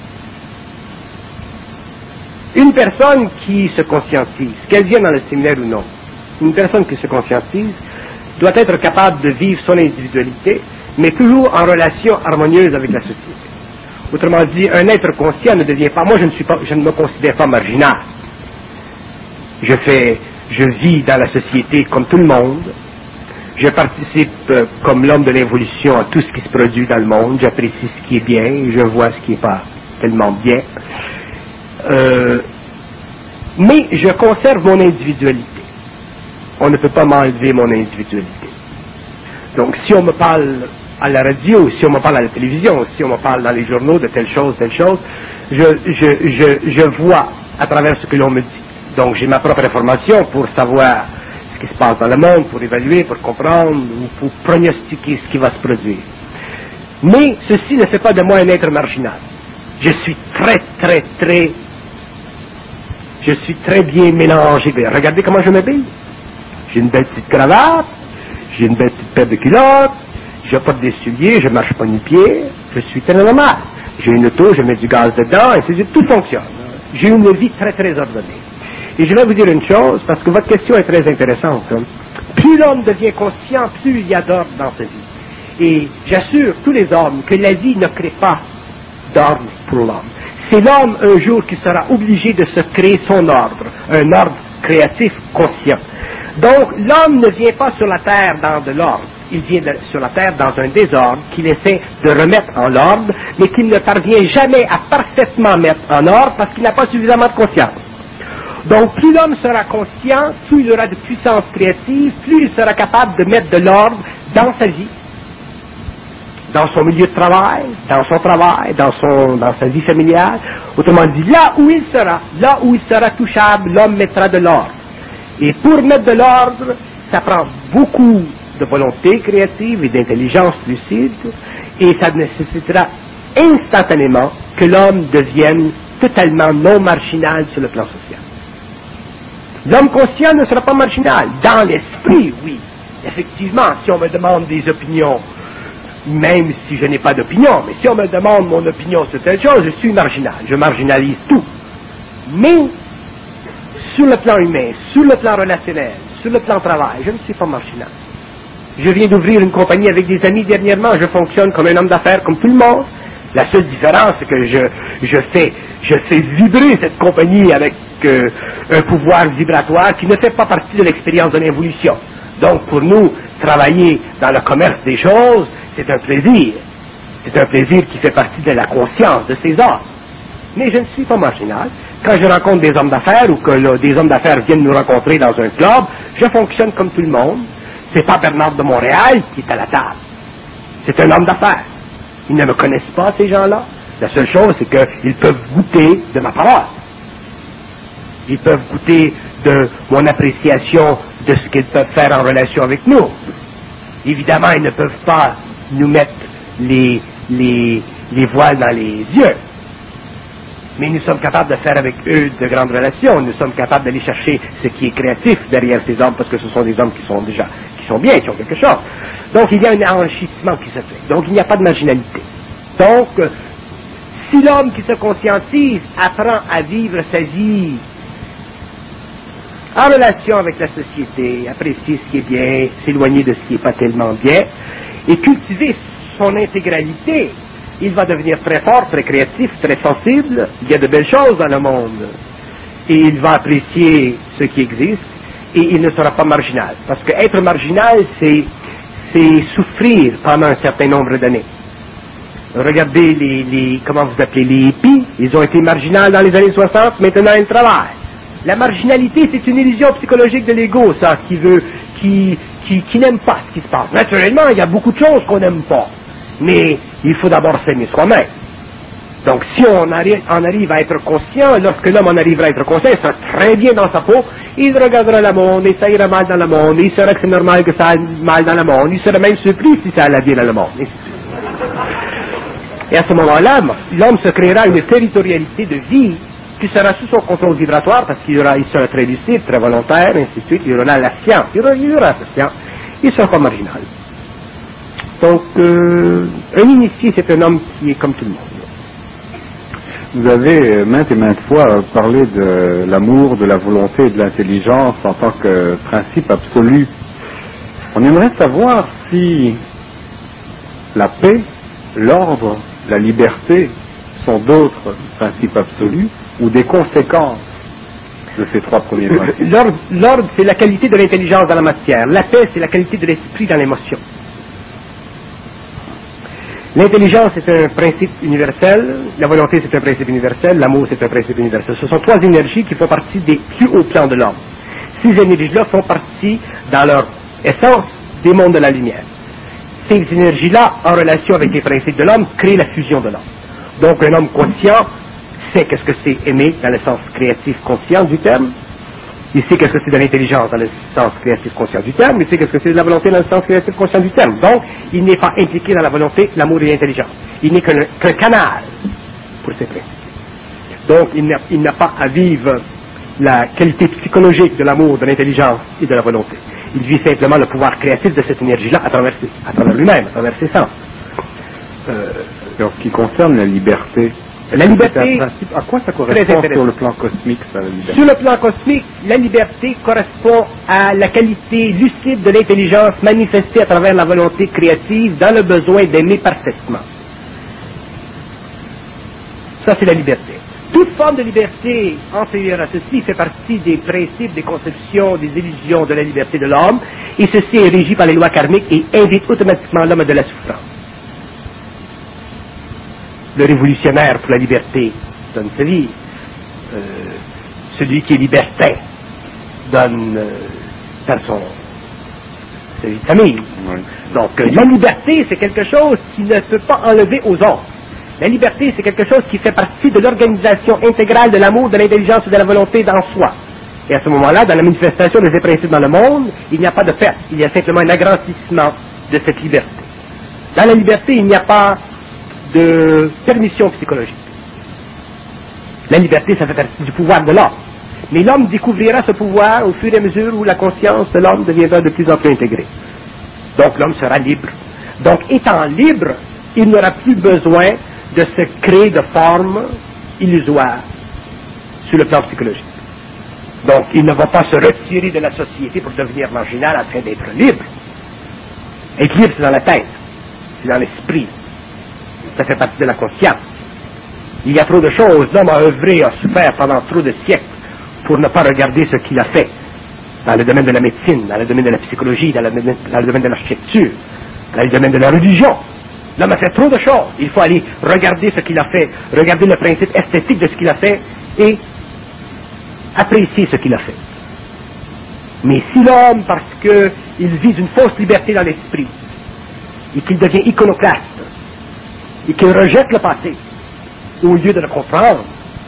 une personne qui se conscientise, qu'elle vienne dans le séminaire ou non, une personne qui se conscientise doit être capable de vivre son individualité, mais toujours en relation harmonieuse avec la société. Autrement dit, un être conscient ne devient pas, moi je ne suis pas, je ne me considère pas marginal. Je fais, je vis dans la société comme tout le monde. Je participe euh, comme l'homme de l'évolution à tout ce qui se produit dans le monde. J'apprécie ce qui est bien, je vois ce qui n'est pas tellement bien. Euh, mais je conserve mon individualité. On ne peut pas m'enlever mon individualité. Donc si on me parle à la radio, si on me parle à la télévision, si on me parle dans les journaux de telle chose, telle chose, je, je, je, je vois à travers ce que l'on me dit. Donc j'ai ma propre information pour savoir ce qui se passe dans le monde, pour évaluer, pour comprendre, ou pour pronostiquer ce qui va se produire. Mais ceci ne fait pas de moi un être marginal. Je suis très, très, très, je suis très bien mélangé. Regardez comment je m'habille. J'ai une belle petite cravate, j'ai une belle petite paire de culottes, je porte des souliers, je marche pas nu-pied, je suis très normal. J'ai une auto, je mets du gaz dedans, et c'est, tout fonctionne. J'ai une vie très, très ordonnée. Et je vais vous dire une chose, parce que votre question est très intéressante. Hein. Plus l'homme devient conscient, plus il y a d'ordre dans sa vie. Et j'assure tous les hommes que la vie ne crée pas d'ordre pour l'homme. C'est l'homme un jour qui sera obligé de se créer son ordre, un ordre créatif conscient. Donc l'homme ne vient pas sur la terre dans de l'ordre, il vient de, sur la terre dans un désordre qu'il essaie de remettre en ordre, mais qu'il ne parvient jamais à parfaitement mettre en ordre parce qu'il n'a pas suffisamment de conscience. Donc plus l'homme sera conscient, plus il aura de puissance créative, plus il sera capable de mettre de l'ordre dans sa vie, dans son milieu de travail, dans son travail, dans, son, dans sa vie familiale. Autrement dit, là où il sera, là où il sera touchable, l'homme mettra de l'ordre. Et pour mettre de l'ordre, ça prend beaucoup de volonté créative et d'intelligence lucide, et ça nécessitera instantanément que l'homme devienne totalement non marginal sur le plan social. L'homme conscient ne sera pas marginal. Dans l'esprit, oui. Effectivement, si on me demande des opinions, même si je n'ai pas d'opinion, mais si on me demande mon opinion sur telle chose, je suis marginal. Je marginalise tout. Mais, sur le plan humain, sur le plan relationnel, sur le plan travail, je ne suis pas marginal. Je viens d'ouvrir une compagnie avec des amis dernièrement, je fonctionne comme un homme d'affaires, comme tout le monde. La seule différence, c'est que je, je, fais, je fais vibrer cette compagnie avec euh, un pouvoir vibratoire qui ne fait pas partie de l'expérience de l'évolution. Donc, pour nous, travailler dans le commerce des choses, c'est un plaisir. C'est un plaisir qui fait partie de la conscience de ces hommes. Mais je ne suis pas marginal. Quand je rencontre des hommes d'affaires ou que là, des hommes d'affaires viennent nous rencontrer dans un club, je fonctionne comme tout le monde. C'est pas Bernard de Montréal qui est à la table. C'est un homme d'affaires. Ils ne me connaissent pas, ces gens-là. La seule chose, c'est qu'ils peuvent goûter de ma parole. Ils peuvent goûter de mon appréciation de ce qu'ils peuvent faire en relation avec nous. Évidemment, ils ne peuvent pas nous mettre les, les, les voiles dans les yeux. Mais nous sommes capables de faire avec eux de grandes relations. Nous sommes capables d'aller chercher ce qui est créatif derrière ces hommes, parce que ce sont des hommes qui sont déjà, qui sont bien, qui ont quelque chose. Donc il y a un enrichissement qui se fait. Donc il n'y a pas de marginalité. Donc, si l'homme qui se conscientise apprend à vivre sa vie en relation avec la société, apprécier ce qui est bien, s'éloigner de ce qui n'est pas tellement bien, et cultiver son intégralité, il va devenir très fort, très créatif, très sensible. Il y a de belles choses dans le monde. Et il va apprécier ce qui existe, et il ne sera pas marginal. Parce que être marginal, c'est, c'est souffrir pendant un certain nombre d'années. Regardez les, les, comment vous appelez, les hippies, ils ont été marginaux dans les années soixante, maintenant ils travaillent. La marginalité, c'est une illusion psychologique de l'ego, ça, qui veut, qui, qui, qui n'aime pas ce qui se passe. Naturellement, il y a beaucoup de choses qu'on n'aime pas, mais il faut d'abord s'aimer soi-même. Donc, si on arrive, on arrive à être conscient, lorsque l'homme en arrivera à être conscient, il sera très bien dans sa peau, il regardera le monde, et ça ira mal dans le monde, il saura que c'est normal que ça aille mal dans le monde, il sera même surpris si ça allait bien dans le monde. Et à ce moment-là, l'homme se créera une territorialité de vie qui sera sous son contrôle vibratoire, parce qu'il aura, il sera très lucide, très volontaire, et ainsi de suite, il aura la science, il aura, il aura la science, il sera pas marginal. Donc, euh, un initié, c'est un homme qui est comme tout le monde. Vous avez maintes et maintes fois parlé de l'amour, de la volonté et de l'intelligence en tant que principe absolu. On aimerait savoir si la paix, l'ordre, la liberté sont d'autres principes absolus ou des conséquences de ces trois premiers principes. L'ordre, l'ordre, c'est la qualité de l'intelligence dans la matière. La paix, c'est la qualité de l'esprit dans l'émotion. L'intelligence est un principe universel, la volonté c'est un principe universel, l'amour c'est un principe universel. Ce sont trois énergies qui font partie des plus hauts plans de l'homme. Ces énergies-là font partie, dans leur essence, des mondes de la lumière. Ces énergies-là, en relation avec les principes de l'homme, créent la fusion de l'homme. Donc un homme conscient sait qu'est-ce que c'est aimer dans le sens créatif conscient du terme. Il sait qu'est-ce que c'est de l'intelligence dans le sens créatif conscient du terme, il sait qu'est-ce que c'est de la volonté dans le sens créatif conscient du terme. Donc, il n'est pas impliqué dans la volonté, l'amour et l'intelligence. Il n'est qu'un, qu'un canal pour ces principes. Donc, il n'a, il n'a pas à vivre la qualité psychologique de l'amour, de l'intelligence et de la volonté. Il vit simplement le pouvoir créatif de cette énergie-là à travers, à travers lui-même, à travers ses sens. Euh, en ce qui concerne la liberté, la liberté, à quoi ça correspond sur le plan cosmique, ça, la liberté? Sur le plan cosmique, la liberté correspond à la qualité lucide de l'intelligence manifestée à travers la volonté créative dans le besoin d'aimer parfaitement. Ça, c'est la liberté. Toute forme de liberté antérieure à ceci fait partie des principes, des conceptions, des illusions de la liberté de l'homme, et ceci est régi par les lois karmiques et invite automatiquement l'homme à de la souffrance. Le révolutionnaire pour la liberté donne sa vie. Euh, celui qui est libertin donne, euh, dans son sa vie de famille. Oui. Donc, euh, la liberté, c'est quelque chose qui ne peut pas enlever aux autres. La liberté, c'est quelque chose qui fait partie de l'organisation intégrale de l'amour, de l'intelligence et de la volonté dans soi. Et à ce moment-là, dans la manifestation de ces principes dans le monde, il n'y a pas de perte. Il y a simplement un agrandissement de cette liberté. Dans la liberté, il n'y a pas de permission psychologique. La liberté, ça fait partie du pouvoir de l'homme. Mais l'homme découvrira ce pouvoir au fur et à mesure où la conscience de l'homme deviendra de plus en plus intégrée. Donc l'homme sera libre. Donc étant libre, il n'aura plus besoin de se créer de formes illusoires sur le plan psychologique. Donc il ne va pas se retirer de la société pour devenir marginal afin d'être libre. Être libre, c'est dans la tête, c'est dans l'esprit. Ça fait partie de la conscience. Il y a trop de choses. L'homme a œuvré, a souffert pendant trop de siècles pour ne pas regarder ce qu'il a fait dans le domaine de la médecine, dans le domaine de la psychologie, dans le domaine, dans le domaine de l'architecture, dans le domaine de la religion. L'homme a fait trop de choses. Il faut aller regarder ce qu'il a fait, regarder le principe esthétique de ce qu'il a fait et apprécier ce qu'il a fait. Mais si l'homme, parce qu'il vise une fausse liberté dans l'esprit et qu'il devient iconoclaste, et qu'il rejette le passé, au lieu de le comprendre,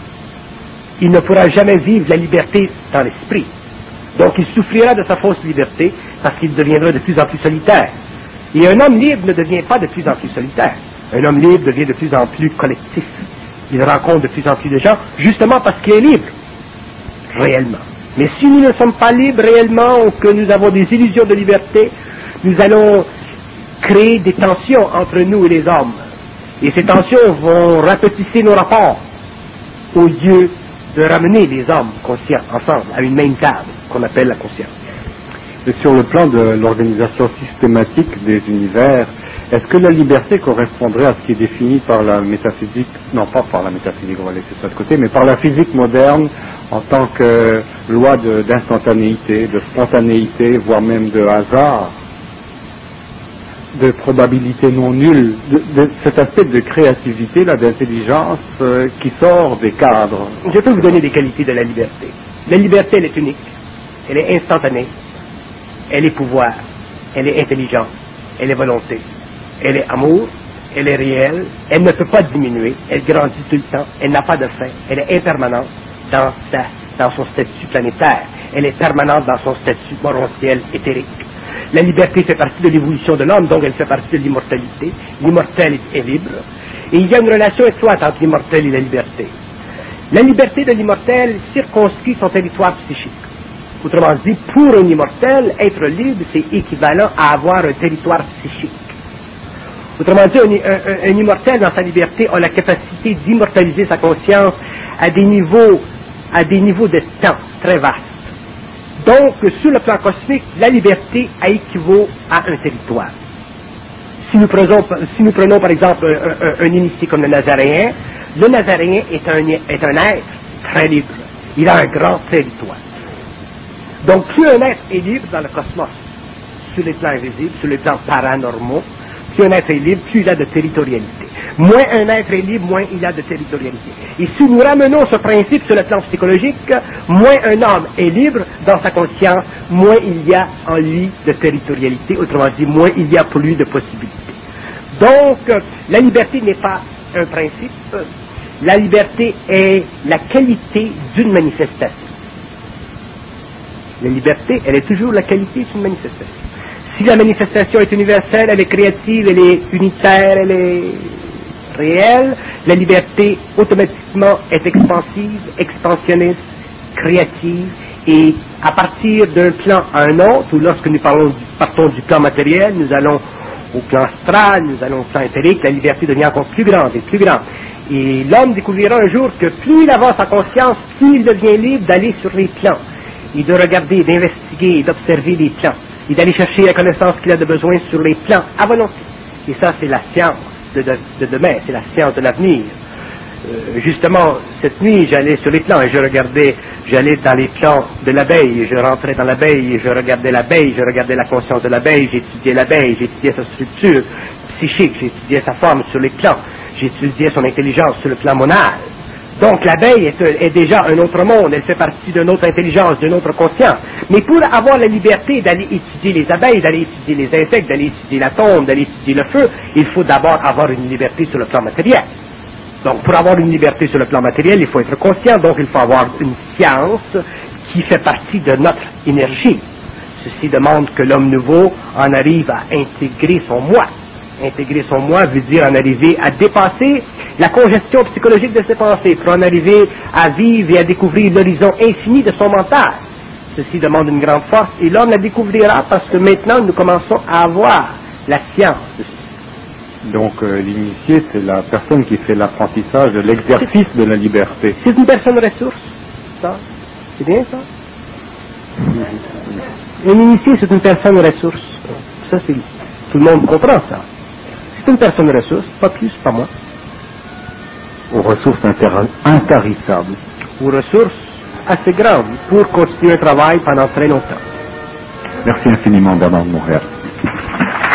il ne pourra jamais vivre la liberté dans l'esprit. Donc il souffrira de sa fausse liberté parce qu'il deviendra de plus en plus solitaire. Et un homme libre ne devient pas de plus en plus solitaire. Un homme libre devient de plus en plus collectif. Il rencontre de plus en plus de gens, justement parce qu'il est libre, réellement. Mais si nous ne sommes pas libres réellement, ou que nous avons des illusions de liberté, nous allons créer des tensions entre nous et les hommes. Et ces tensions vont rapetisser nos rapports au lieu de ramener les hommes conscients ensemble à une même table qu'on appelle la conscience. Et sur le plan de l'organisation systématique des univers, est-ce que la liberté correspondrait à ce qui est défini par la métaphysique, non pas par la métaphysique, on va laisser ça de côté, mais par la physique moderne en tant que loi de, d'instantanéité, de spontanéité, voire même de hasard? de probabilité non nulle, de, de cet aspect de créativité, là, d'intelligence euh, qui sort des cadres. Je peux vous donner des qualités de la liberté. La liberté, elle est unique, elle est instantanée, elle est pouvoir, elle est intelligence, elle est volonté, elle est amour, elle est réelle, elle ne peut pas diminuer, elle grandit tout le temps, elle n'a pas de fin, elle est impermanente dans, sa, dans son statut planétaire, elle est permanente dans son statut morontiel éthérique. La liberté fait partie de l'évolution de l'homme, donc elle fait partie de l'immortalité. L'immortel est, est libre. Et il y a une relation étroite entre l'immortel et la liberté. La liberté de l'immortel circonscrit son territoire psychique. Autrement dit, pour un immortel, être libre, c'est équivalent à avoir un territoire psychique. Autrement dit, un, un, un immortel dans sa liberté a la capacité d'immortaliser sa conscience à des niveaux, à des niveaux de temps très vastes. Donc, sur le plan cosmique, la liberté équivaut à un territoire. Si nous prenons, si nous prenons par exemple un, un, un initié comme le Nazaréen, le Nazaréen est un, est un être très libre. Il a un grand territoire. Donc, plus un être est libre dans le cosmos, sur les plans invisibles, sur les plans paranormaux, plus un être est libre, plus il a de territorialité. Moins un être est libre, moins il a de territorialité. Et si nous ramenons ce principe sur le plan psychologique, moins un homme est libre dans sa conscience, moins il y a en lui de territorialité, autrement dit, moins il y a pour lui de possibilités. Donc, la liberté n'est pas un principe, la liberté est la qualité d'une manifestation. La liberté, elle est toujours la qualité d'une manifestation. Si la manifestation est universelle, elle est créative, elle est unitaire, elle est réelle, la liberté automatiquement est expansive, expansionniste, créative, et à partir d'un plan à un autre, ou lorsque nous parlons, partons du plan matériel, nous allons au plan astral, nous allons au plan éthérique, la liberté devient encore plus grande et plus grande. Et l'homme découvrira un jour que plus il avance en conscience, plus il devient libre d'aller sur les plans, et de regarder, d'investiguer, et d'observer les plans, et d'aller chercher la connaissance qu'il a de besoin sur les plans à volonté. Et ça, c'est la science de, de, de demain, c'est la science de l'avenir. Euh, justement, cette nuit, j'allais sur les plans et je regardais, j'allais dans les plans de l'abeille, et je rentrais dans l'abeille et je regardais l'abeille, je regardais la conscience de l'abeille, j'étudiais l'abeille, j'étudiais sa structure psychique, j'étudiais sa forme sur les plans, j'étudiais son intelligence sur le plan monal. Donc l'abeille est, est déjà un autre monde, elle fait partie d'une autre intelligence, d'une autre conscience. Mais pour avoir la liberté d'aller étudier les abeilles, d'aller étudier les insectes, d'aller étudier l'atome, d'aller étudier le feu, il faut d'abord avoir une liberté sur le plan matériel. Donc pour avoir une liberté sur le plan matériel, il faut être conscient, donc il faut avoir une science qui fait partie de notre énergie. Ceci demande que l'homme nouveau en arrive à intégrer son moi. Intégrer son moi veut dire en arriver à dépasser la congestion psychologique de ses pensées, pour en arriver à vivre et à découvrir l'horizon infini de son mental. Ceci demande une grande force et l'homme la découvrira parce que maintenant nous commençons à avoir la science de ceci. Donc euh, l'initié, c'est la personne qui fait l'apprentissage de l'exercice de la liberté. C'est une personne ressource, ça. C'est bien ça? Un initié, c'est une personne ressource. Ça, c'est, tout le monde comprend ça. C'est une personne ressource, pas plus, pas moins. Aux ressources inter- intarissables. Aux ressources assez grandes pour continuer un travail pendant très longtemps. Merci infiniment, Bernard de Montréal.